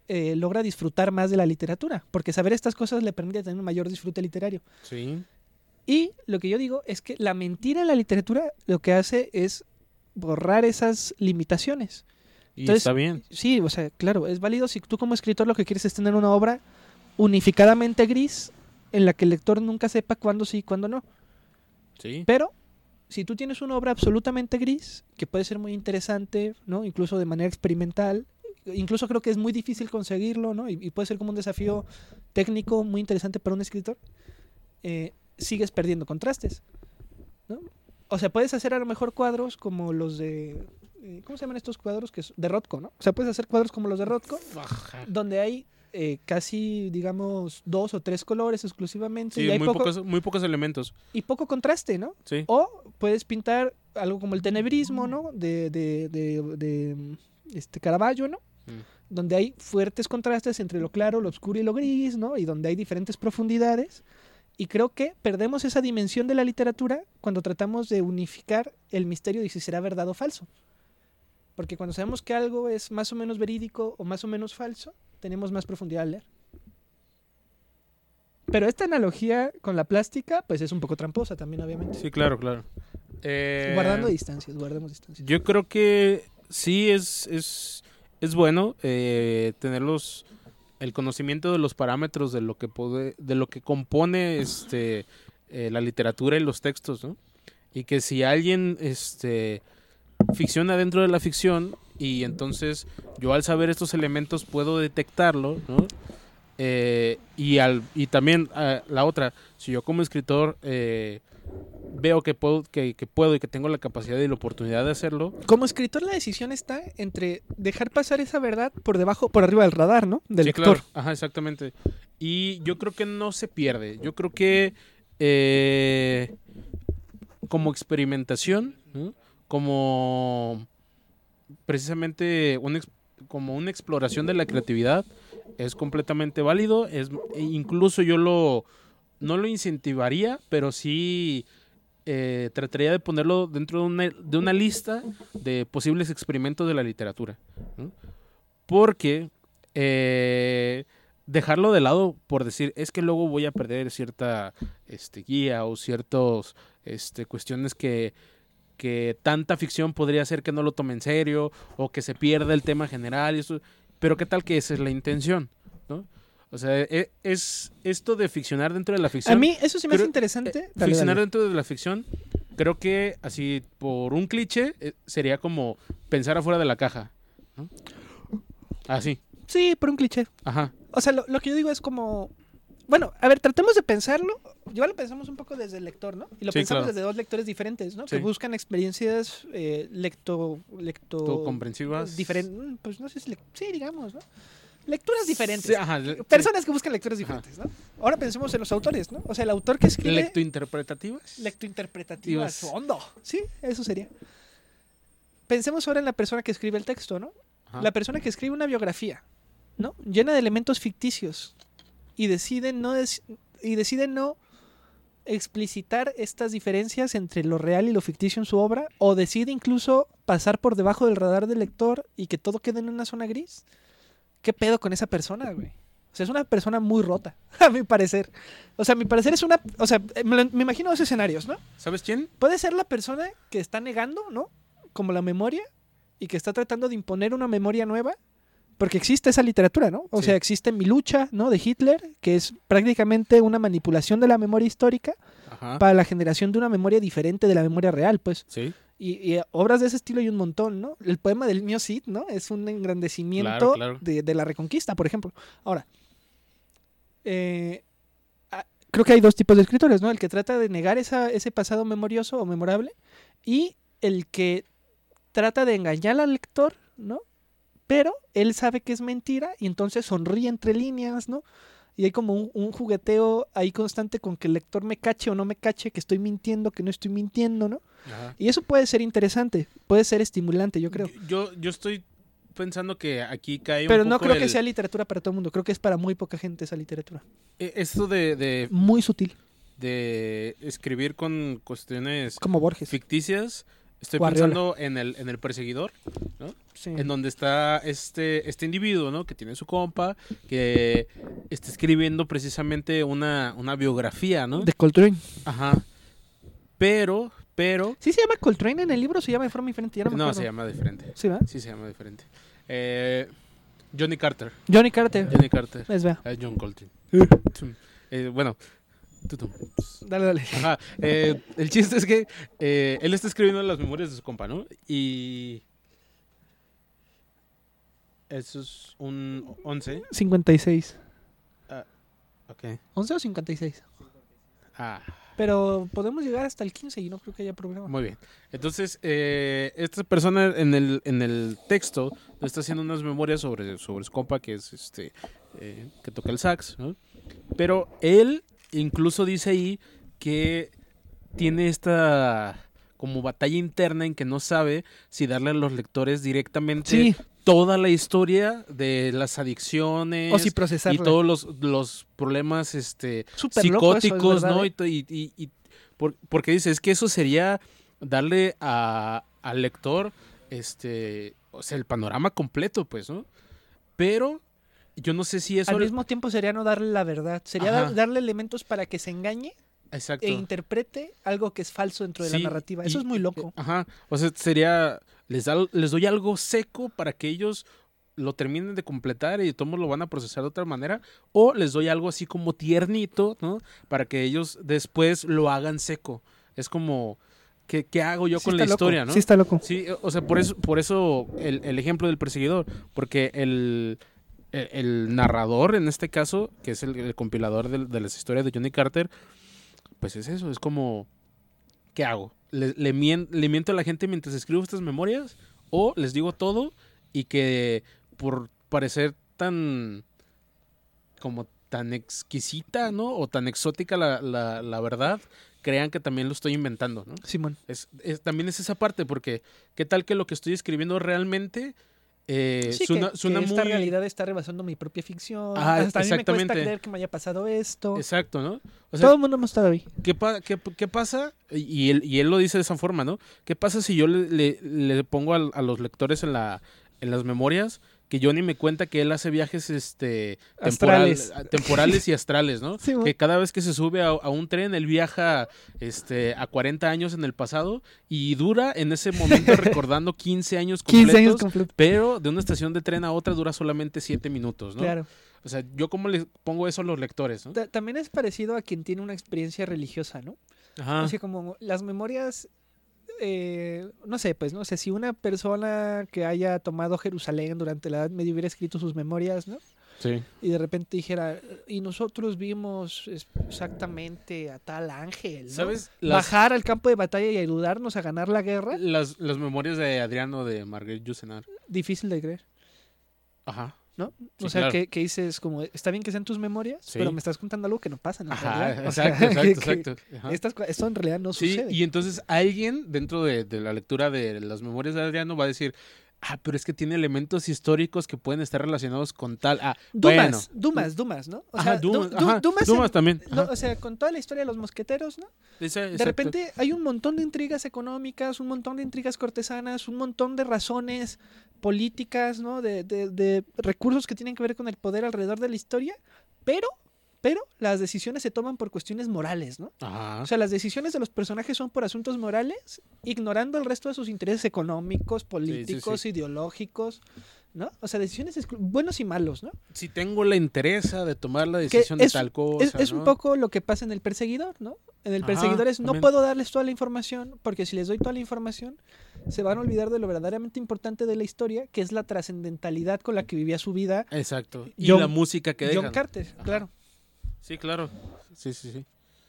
Speaker 2: eh, logra disfrutar más de la literatura, porque saber estas cosas le permite tener un mayor disfrute literario.
Speaker 3: Sí.
Speaker 2: Y lo que yo digo es que la mentira en la literatura lo que hace es borrar esas limitaciones.
Speaker 3: Y
Speaker 2: Entonces,
Speaker 3: está bien.
Speaker 2: Sí, o sea, claro, es válido si tú como escritor lo que quieres es tener una obra unificadamente gris en la que el lector nunca sepa cuándo sí y cuándo no.
Speaker 3: Sí.
Speaker 2: Pero si tú tienes una obra absolutamente gris, que puede ser muy interesante, ¿no? Incluso de manera experimental, incluso creo que es muy difícil conseguirlo, ¿no? Y, y puede ser como un desafío técnico muy interesante para un escritor, eh, sigues perdiendo contrastes, ¿no? O sea, puedes hacer a lo mejor cuadros como los de... Eh, ¿Cómo se llaman estos cuadros? Que es de Rothko, ¿no? O sea, puedes hacer cuadros como los de Rothko,
Speaker 3: Ajá.
Speaker 2: donde hay eh, casi, digamos, dos o tres colores exclusivamente.
Speaker 3: Sí,
Speaker 2: y hay
Speaker 3: muy,
Speaker 2: poco,
Speaker 3: pocos, muy pocos elementos.
Speaker 2: y poco contraste, ¿no?
Speaker 3: Sí.
Speaker 2: O puedes pintar algo como el tenebrismo, ¿no? De, de, de, de este Caravaggio, ¿no?
Speaker 3: Mm.
Speaker 2: Donde hay fuertes contrastes entre lo claro, lo oscuro y lo gris, ¿no? Y donde hay diferentes profundidades. Y creo que perdemos esa dimensión de la literatura cuando tratamos de unificar el misterio de si será verdad o falso. Porque cuando sabemos que algo es más o menos verídico o más o menos falso, tenemos más profundidad al leer. Pero esta analogía con la plástica, pues es un poco tramposa también, obviamente.
Speaker 3: Sí, claro, claro. Eh,
Speaker 2: Guardando distancias, guardemos distancias.
Speaker 3: Yo creo que sí es, es, es bueno eh, tener los, el conocimiento de los parámetros de lo que puede, de lo que compone este eh, la literatura y los textos, ¿no? Y que si alguien este ficciona dentro de la ficción y entonces yo al saber estos elementos puedo detectarlo, ¿no? Eh, y al y también uh, la otra, si yo como escritor eh, veo que puedo que, que puedo y que tengo la capacidad y la oportunidad de hacerlo.
Speaker 2: Como escritor la decisión está entre dejar pasar esa verdad por debajo, por arriba del radar, ¿no? Del
Speaker 3: Sí,
Speaker 2: lector.
Speaker 3: claro. Ajá, exactamente. Y yo creo que no se pierde. Yo creo que eh, como experimentación, ¿no? Como precisamente un ex, como una exploración de la creatividad es completamente válido. Es incluso yo lo no lo incentivaría, pero sí eh, trataría de ponerlo dentro de una, de una lista de posibles experimentos de la literatura, ¿no? Porque eh, dejarlo de lado por decir es que luego voy a perder cierta este, guía o ciertas este, cuestiones que, que tanta ficción podría hacer que no lo tome en serio o que se pierda el tema general y eso, pero qué tal que esa es la intención, ¿no? O sea, es, es esto de ficcionar dentro de la ficción.
Speaker 2: A mí eso sí me hace
Speaker 3: creo,
Speaker 2: interesante.
Speaker 3: eh,
Speaker 2: Dale,
Speaker 3: ficcionar
Speaker 2: dale.
Speaker 3: dentro de la ficción, creo que así por un cliché eh, sería como pensar afuera de la caja, ¿no? Así.
Speaker 2: Sí, por un cliché.
Speaker 3: Ajá.
Speaker 2: O sea, lo, lo que yo digo es como... Bueno, a ver, tratemos de pensarlo. Yo lo pensamos un poco desde el lector, ¿no? Y lo
Speaker 3: Sí,
Speaker 2: pensamos
Speaker 3: claro.
Speaker 2: desde dos lectores diferentes, ¿no?
Speaker 3: Sí.
Speaker 2: Que buscan experiencias eh, lecto... lecto
Speaker 3: Todo comprensivas.
Speaker 2: Diferentes. Pues no sé si... Le, sí, digamos, ¿no? Lecturas diferentes.
Speaker 3: Sí, ajá, le-
Speaker 2: Personas que buscan lecturas
Speaker 3: Ajá.
Speaker 2: diferentes, ¿no? Ahora pensemos en los autores, ¿no? O sea, el autor que escribe...
Speaker 3: Lectointerpretativas.
Speaker 2: Lectointerpretativas.
Speaker 3: Dios.
Speaker 2: Hondo. Sí, eso sería. Pensemos ahora en la persona que escribe el texto, ¿no?
Speaker 3: Ajá.
Speaker 2: La persona que escribe una biografía, ¿no? Llena de elementos ficticios y decide no des- y decide no explicitar estas diferencias entre lo real y lo ficticio en su obra, o decide incluso pasar por debajo del radar del lector y que todo quede en una zona gris. ¿Qué pedo con esa persona, güey? O sea, es una persona muy rota, a mi parecer. O sea, a mi parecer es una... O sea, me, lo- me imagino dos escenarios, ¿no?
Speaker 3: ¿Sabes quién?
Speaker 2: Puede ser la persona que está negando, ¿no? Como la memoria, y que está tratando de imponer una memoria nueva, porque existe esa literatura, ¿no? O
Speaker 3: Sí.
Speaker 2: sea, existe Mi lucha, ¿no? De Hitler, que es prácticamente una manipulación de la memoria histórica
Speaker 3: Ajá.
Speaker 2: para la generación de una memoria diferente de la memoria real, pues.
Speaker 3: Sí.
Speaker 2: Y, y obras de ese estilo hay un montón, ¿no? El poema del Niño Cid, ¿no? Es un engrandecimiento
Speaker 3: Claro, claro.
Speaker 2: De, de la Reconquista, por ejemplo. Ahora, eh, ah, creo que hay dos tipos de escritores, ¿no? El que trata de negar esa, ese pasado memorioso o memorable, y el que trata de engañar al lector, ¿no? Pero él sabe que es mentira y entonces sonríe entre líneas, ¿no? Y hay como un, un jugueteo ahí constante con que el lector me cache o no me cache, que estoy mintiendo, que no estoy mintiendo, ¿no?
Speaker 3: Ajá.
Speaker 2: Y eso puede ser interesante, puede ser estimulante, yo creo.
Speaker 3: Yo, yo estoy pensando que aquí cae
Speaker 2: Pero
Speaker 3: un
Speaker 2: no
Speaker 3: poco
Speaker 2: creo que
Speaker 3: el-
Speaker 2: sea literatura para todo el mundo, creo que es para muy poca gente esa literatura.
Speaker 3: eh, esto de, de,
Speaker 2: Muy sutil,
Speaker 3: de escribir con cuestiones
Speaker 2: como Borges.
Speaker 3: ficticias Estoy
Speaker 2: Guardiola.
Speaker 3: pensando en el, en el perseguidor, ¿no?
Speaker 2: Sí.
Speaker 3: En donde está este, este individuo, ¿no? Que tiene su compa, que está escribiendo precisamente una, una biografía, ¿no?
Speaker 2: De Coltrane.
Speaker 3: Ajá. Pero, pero...
Speaker 2: ¿Sí se llama Coltrane en el libro o se llama de forma diferente? Ya no me
Speaker 3: No,
Speaker 2: acuerdo.
Speaker 3: se llama diferente.
Speaker 2: ¿Sí, ¿verdad?
Speaker 3: Sí, se llama diferente. Eh, Johnny Carter.
Speaker 2: Johnny Carter.
Speaker 3: Johnny Carter.
Speaker 2: Es vea.
Speaker 3: Eh, John Coltrane. Eh, bueno, tú, tú.
Speaker 2: Dale, dale.
Speaker 3: Ajá. Eh, el chiste es que eh, él está escribiendo las memorias de su compa, ¿no? Y... Eso es un once.
Speaker 2: cincuenta y seis.
Speaker 3: Ok.
Speaker 2: ¿once o cincuenta y seis?
Speaker 3: Ah,
Speaker 2: Pero podemos llegar hasta el quince y no creo que haya problema.
Speaker 3: muy bien. Entonces, eh, esta persona en el, en el texto está haciendo unas memorias sobre, sobre su compa, que es este eh, que toca el sax, ¿no? Pero él incluso dice ahí que tiene esta como batalla interna en que no sabe si darle a los lectores directamente
Speaker 2: Sí.
Speaker 3: toda la historia de las adicciones
Speaker 2: O si
Speaker 3: y
Speaker 2: procesarla.
Speaker 3: todos los, los problemas este
Speaker 2: Súper loco eso, es
Speaker 3: psicóticos,
Speaker 2: verdad,
Speaker 3: ¿no?
Speaker 2: ¿eh?
Speaker 3: Y, y, y- y por- porque dice, es que eso sería darle a, al lector este, o sea, el panorama completo, pues, ¿no? Pero yo no sé si eso...
Speaker 2: Al mismo tiempo sería no darle la verdad. Sería
Speaker 3: Ajá.
Speaker 2: dar- darle elementos para que se engañe
Speaker 3: Exacto.
Speaker 2: e interprete algo que es falso dentro de
Speaker 3: Sí,
Speaker 2: la narrativa. Eso
Speaker 3: y-
Speaker 2: es muy loco.
Speaker 3: Ajá, o sea, sería, les, da, les doy algo seco para que ellos lo terminen de completar y todos lo van a procesar de otra manera, o les doy algo así como tiernito, ¿no? Para que ellos después lo hagan seco. Es como, ¿qué, qué hago yo
Speaker 2: Sí
Speaker 3: con
Speaker 2: está
Speaker 3: la
Speaker 2: loco,
Speaker 3: historia, no?
Speaker 2: Sí está loco.
Speaker 3: Sí, o sea, por eso, por eso el, el ejemplo del perseguidor, porque el, el, el narrador, en este caso, que es el, el compilador de, de las historias de Johnny Carter, pues es eso, es como, ¿qué hago? ¿Le, le, mien- le miento a la gente mientras escribo estas memorias? ¿O les digo todo y que por parecer tan, como tan exquisita, ¿no? O tan exótica la, la, la verdad, crean que también lo estoy inventando, ¿no?
Speaker 2: Simón.
Speaker 3: Es, es- también es esa parte, porque ¿qué tal que lo que estoy escribiendo realmente eh,
Speaker 2: Sí,
Speaker 3: suena,
Speaker 2: que,
Speaker 3: suena
Speaker 2: que esta
Speaker 3: muy...
Speaker 2: realidad está rebasando mi propia ficción.
Speaker 3: Ajá,
Speaker 2: Hasta a mí me cuesta
Speaker 3: exactamente.
Speaker 2: creer que me haya pasado esto.
Speaker 3: Exacto, ¿no? O sea,
Speaker 2: Todo el mundo hemos estado ahí.
Speaker 3: ¿qué, pa- qué, qué pasa? Y él, y él lo dice de esa forma, ¿no? ¿Qué pasa si yo le, le- le pongo al- a, los lectores en, la, en las memorias que Johnny me cuenta que él hace viajes este, temporal-
Speaker 2: Astrales.
Speaker 3: temporales y astrales, ¿no?
Speaker 2: Sí, mo.
Speaker 3: Que cada vez que se sube a, a un tren, él viaja este, a cuarenta años en el pasado y dura en ese momento recordando quince años completos,
Speaker 2: quince años completos.
Speaker 3: pero de una estación de tren a otra dura solamente siete minutos, ¿no?
Speaker 2: Claro.
Speaker 3: O sea, ¿yo cómo les pongo eso a los lectores, no?
Speaker 2: Ta- También es parecido a quien tiene una experiencia religiosa, ¿no?
Speaker 3: Ajá.
Speaker 2: Así como las memorias, eh, no sé, pues, no sé, si una persona que haya tomado Jerusalén durante la Edad Media hubiera escrito sus memorias, ¿no?
Speaker 3: Sí.
Speaker 2: Y de repente dijera, y nosotros vimos es- exactamente a tal ángel, ¿no?
Speaker 3: ¿Sabes? Las,
Speaker 2: Bajar al campo de batalla y ayudarnos a ganar la guerra,
Speaker 3: las, las memorias de Adriano de Marguerite Yourcenar.
Speaker 2: difícil de creer,
Speaker 3: Ajá.
Speaker 2: ¿no?
Speaker 3: Sí,
Speaker 2: o sea,
Speaker 3: claro.
Speaker 2: que, que dices como, está bien que sean tus memorias,
Speaker 3: Sí.
Speaker 2: pero me estás contando algo que no pasa en la
Speaker 3: Ajá,
Speaker 2: realidad. O
Speaker 3: exacto,
Speaker 2: sea,
Speaker 3: exacto,
Speaker 2: que-
Speaker 3: exacto. Ajá.
Speaker 2: Estas, co- esto en realidad no
Speaker 3: Sí,
Speaker 2: sucede.
Speaker 3: y entonces alguien dentro de, de la lectura de las memorias de Adriano va a decir, ah, pero es que tiene elementos históricos que pueden estar relacionados con tal. Ah,
Speaker 2: Dumas,
Speaker 3: bueno.
Speaker 2: Dumas, Dumas, ¿no? O
Speaker 3: Ajá,
Speaker 2: sea,
Speaker 3: Dumas,
Speaker 2: Du- Du-
Speaker 3: ajá,
Speaker 2: Dumas,
Speaker 3: Dumas
Speaker 2: en-
Speaker 3: también.
Speaker 2: lo-
Speaker 3: Ajá.
Speaker 2: o sea, con toda la historia de los mosqueteros, ¿no?
Speaker 3: Esa-
Speaker 2: De
Speaker 3: exacto.
Speaker 2: repente hay un montón de intrigas económicas, un montón de intrigas cortesanas, un montón de razones políticas, ¿no? De, de, de recursos que tienen que ver con el poder alrededor de la historia, pero, pero las decisiones se toman por cuestiones morales, ¿no?
Speaker 3: Ajá.
Speaker 2: O sea, las decisiones de los personajes son por asuntos morales, ignorando el resto de sus intereses económicos, políticos, ideológicos, ¿no? O sea, decisiones exclu- buenos y malos, ¿no?
Speaker 3: Si tengo la interesa de tomar la
Speaker 2: Que
Speaker 3: decisión
Speaker 2: es-
Speaker 3: de tal cosa.
Speaker 2: Es, es un
Speaker 3: ¿no?
Speaker 2: poco lo que pasa en el perseguidor, ¿no? En el
Speaker 3: Ajá,
Speaker 2: perseguidor es, no
Speaker 3: también.
Speaker 2: puedo darles toda la información, porque si les doy toda la información, se van a olvidar de lo verdaderamente importante de la historia, que es la trascendentalidad con la que vivía su vida
Speaker 3: Exacto. Y
Speaker 2: John-
Speaker 3: la música que
Speaker 2: John
Speaker 3: dejan.
Speaker 2: Carter,
Speaker 3: Ajá.
Speaker 2: claro.
Speaker 3: Sí, claro. Sí, sí, sí.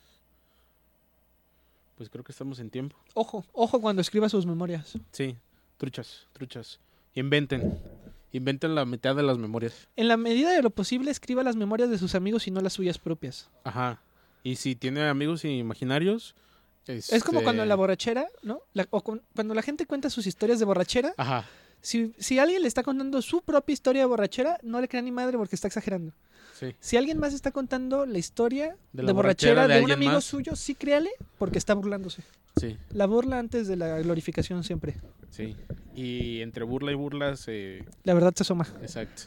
Speaker 3: Pues creo que estamos en tiempo.
Speaker 2: Ojo, ojo cuando escriba sus memorias.
Speaker 3: Sí, truchas, truchas. Inventen. Inventen la mitad de las memorias.
Speaker 2: En la medida de lo posible, escriba las memorias de sus amigos y no las suyas propias.
Speaker 3: Ajá. Y si tiene amigos imaginarios...
Speaker 2: Es como
Speaker 3: este,
Speaker 2: cuando en la borrachera, ¿no? La- o con- cuando la gente cuenta sus historias de borrachera,
Speaker 3: Ajá.
Speaker 2: si, si alguien le está contando su propia historia de borrachera, no le crea ni madre porque está exagerando.
Speaker 3: Sí.
Speaker 2: Si alguien más está contando la historia
Speaker 3: De
Speaker 2: de,
Speaker 3: la
Speaker 2: borrachera,
Speaker 3: borrachera de
Speaker 2: de, un
Speaker 3: alguien
Speaker 2: amigo
Speaker 3: más.
Speaker 2: suyo, sí créale, porque está burlándose.
Speaker 3: Sí,
Speaker 2: La burla antes de la glorificación siempre.
Speaker 3: sí. Y entre burla y burlas, eh,
Speaker 2: La verdad se asoma.
Speaker 3: exacto.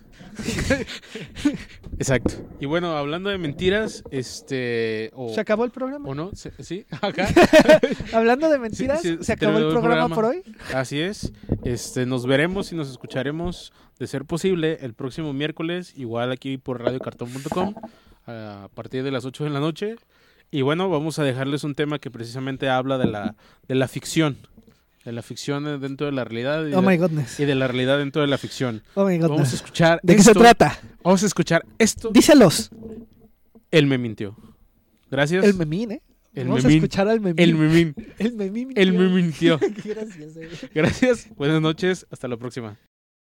Speaker 3: Exacto. Y bueno, hablando de mentiras, este... O,
Speaker 2: ¿Se acabó el programa?
Speaker 3: ¿O no? ¿Sí? ¿Sí? ¿Acá?
Speaker 2: Hablando de mentiras,
Speaker 3: Sí, sí,
Speaker 2: se acabó
Speaker 3: terminó
Speaker 2: el
Speaker 3: el
Speaker 2: programa,
Speaker 3: programa.
Speaker 2: por hoy.
Speaker 3: Así es. Este, nos veremos y nos escucharemos, de ser posible, el próximo miércoles, igual aquí por radio cartón punto com, a partir de las ocho de la noche. Y bueno, vamos a dejarles un tema que precisamente habla de la, de la ficción. De la ficción dentro de la realidad y,
Speaker 2: Oh my
Speaker 3: de,
Speaker 2: goodness.
Speaker 3: y de la realidad dentro de la ficción.
Speaker 2: Oh my
Speaker 3: Vamos a
Speaker 2: goodness.
Speaker 3: escuchar
Speaker 2: ¿De qué
Speaker 3: esto.
Speaker 2: se trata?
Speaker 3: Vamos a escuchar esto.
Speaker 2: Díselos.
Speaker 3: Él me mintió. Gracias.
Speaker 2: El memín, ¿eh?
Speaker 3: El
Speaker 2: Vamos
Speaker 3: memín.
Speaker 2: a escuchar al memín.
Speaker 3: El memín.
Speaker 2: El memín.
Speaker 3: Él me mintió.
Speaker 2: Qué gracioso. eh.
Speaker 3: Gracias. Buenas noches. Hasta la próxima.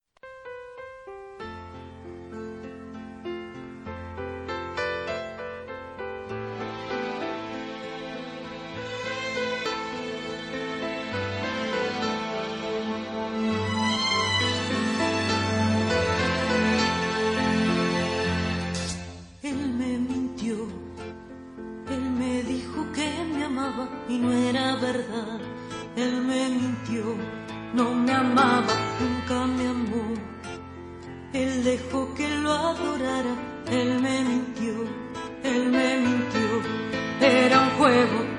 Speaker 5: Él me mintió, él me dijo que me amaba y no era verdad. Él me mintió, no me amaba, nunca me amó. Él dejó que lo adorara, él me mintió, él me mintió. Era un juego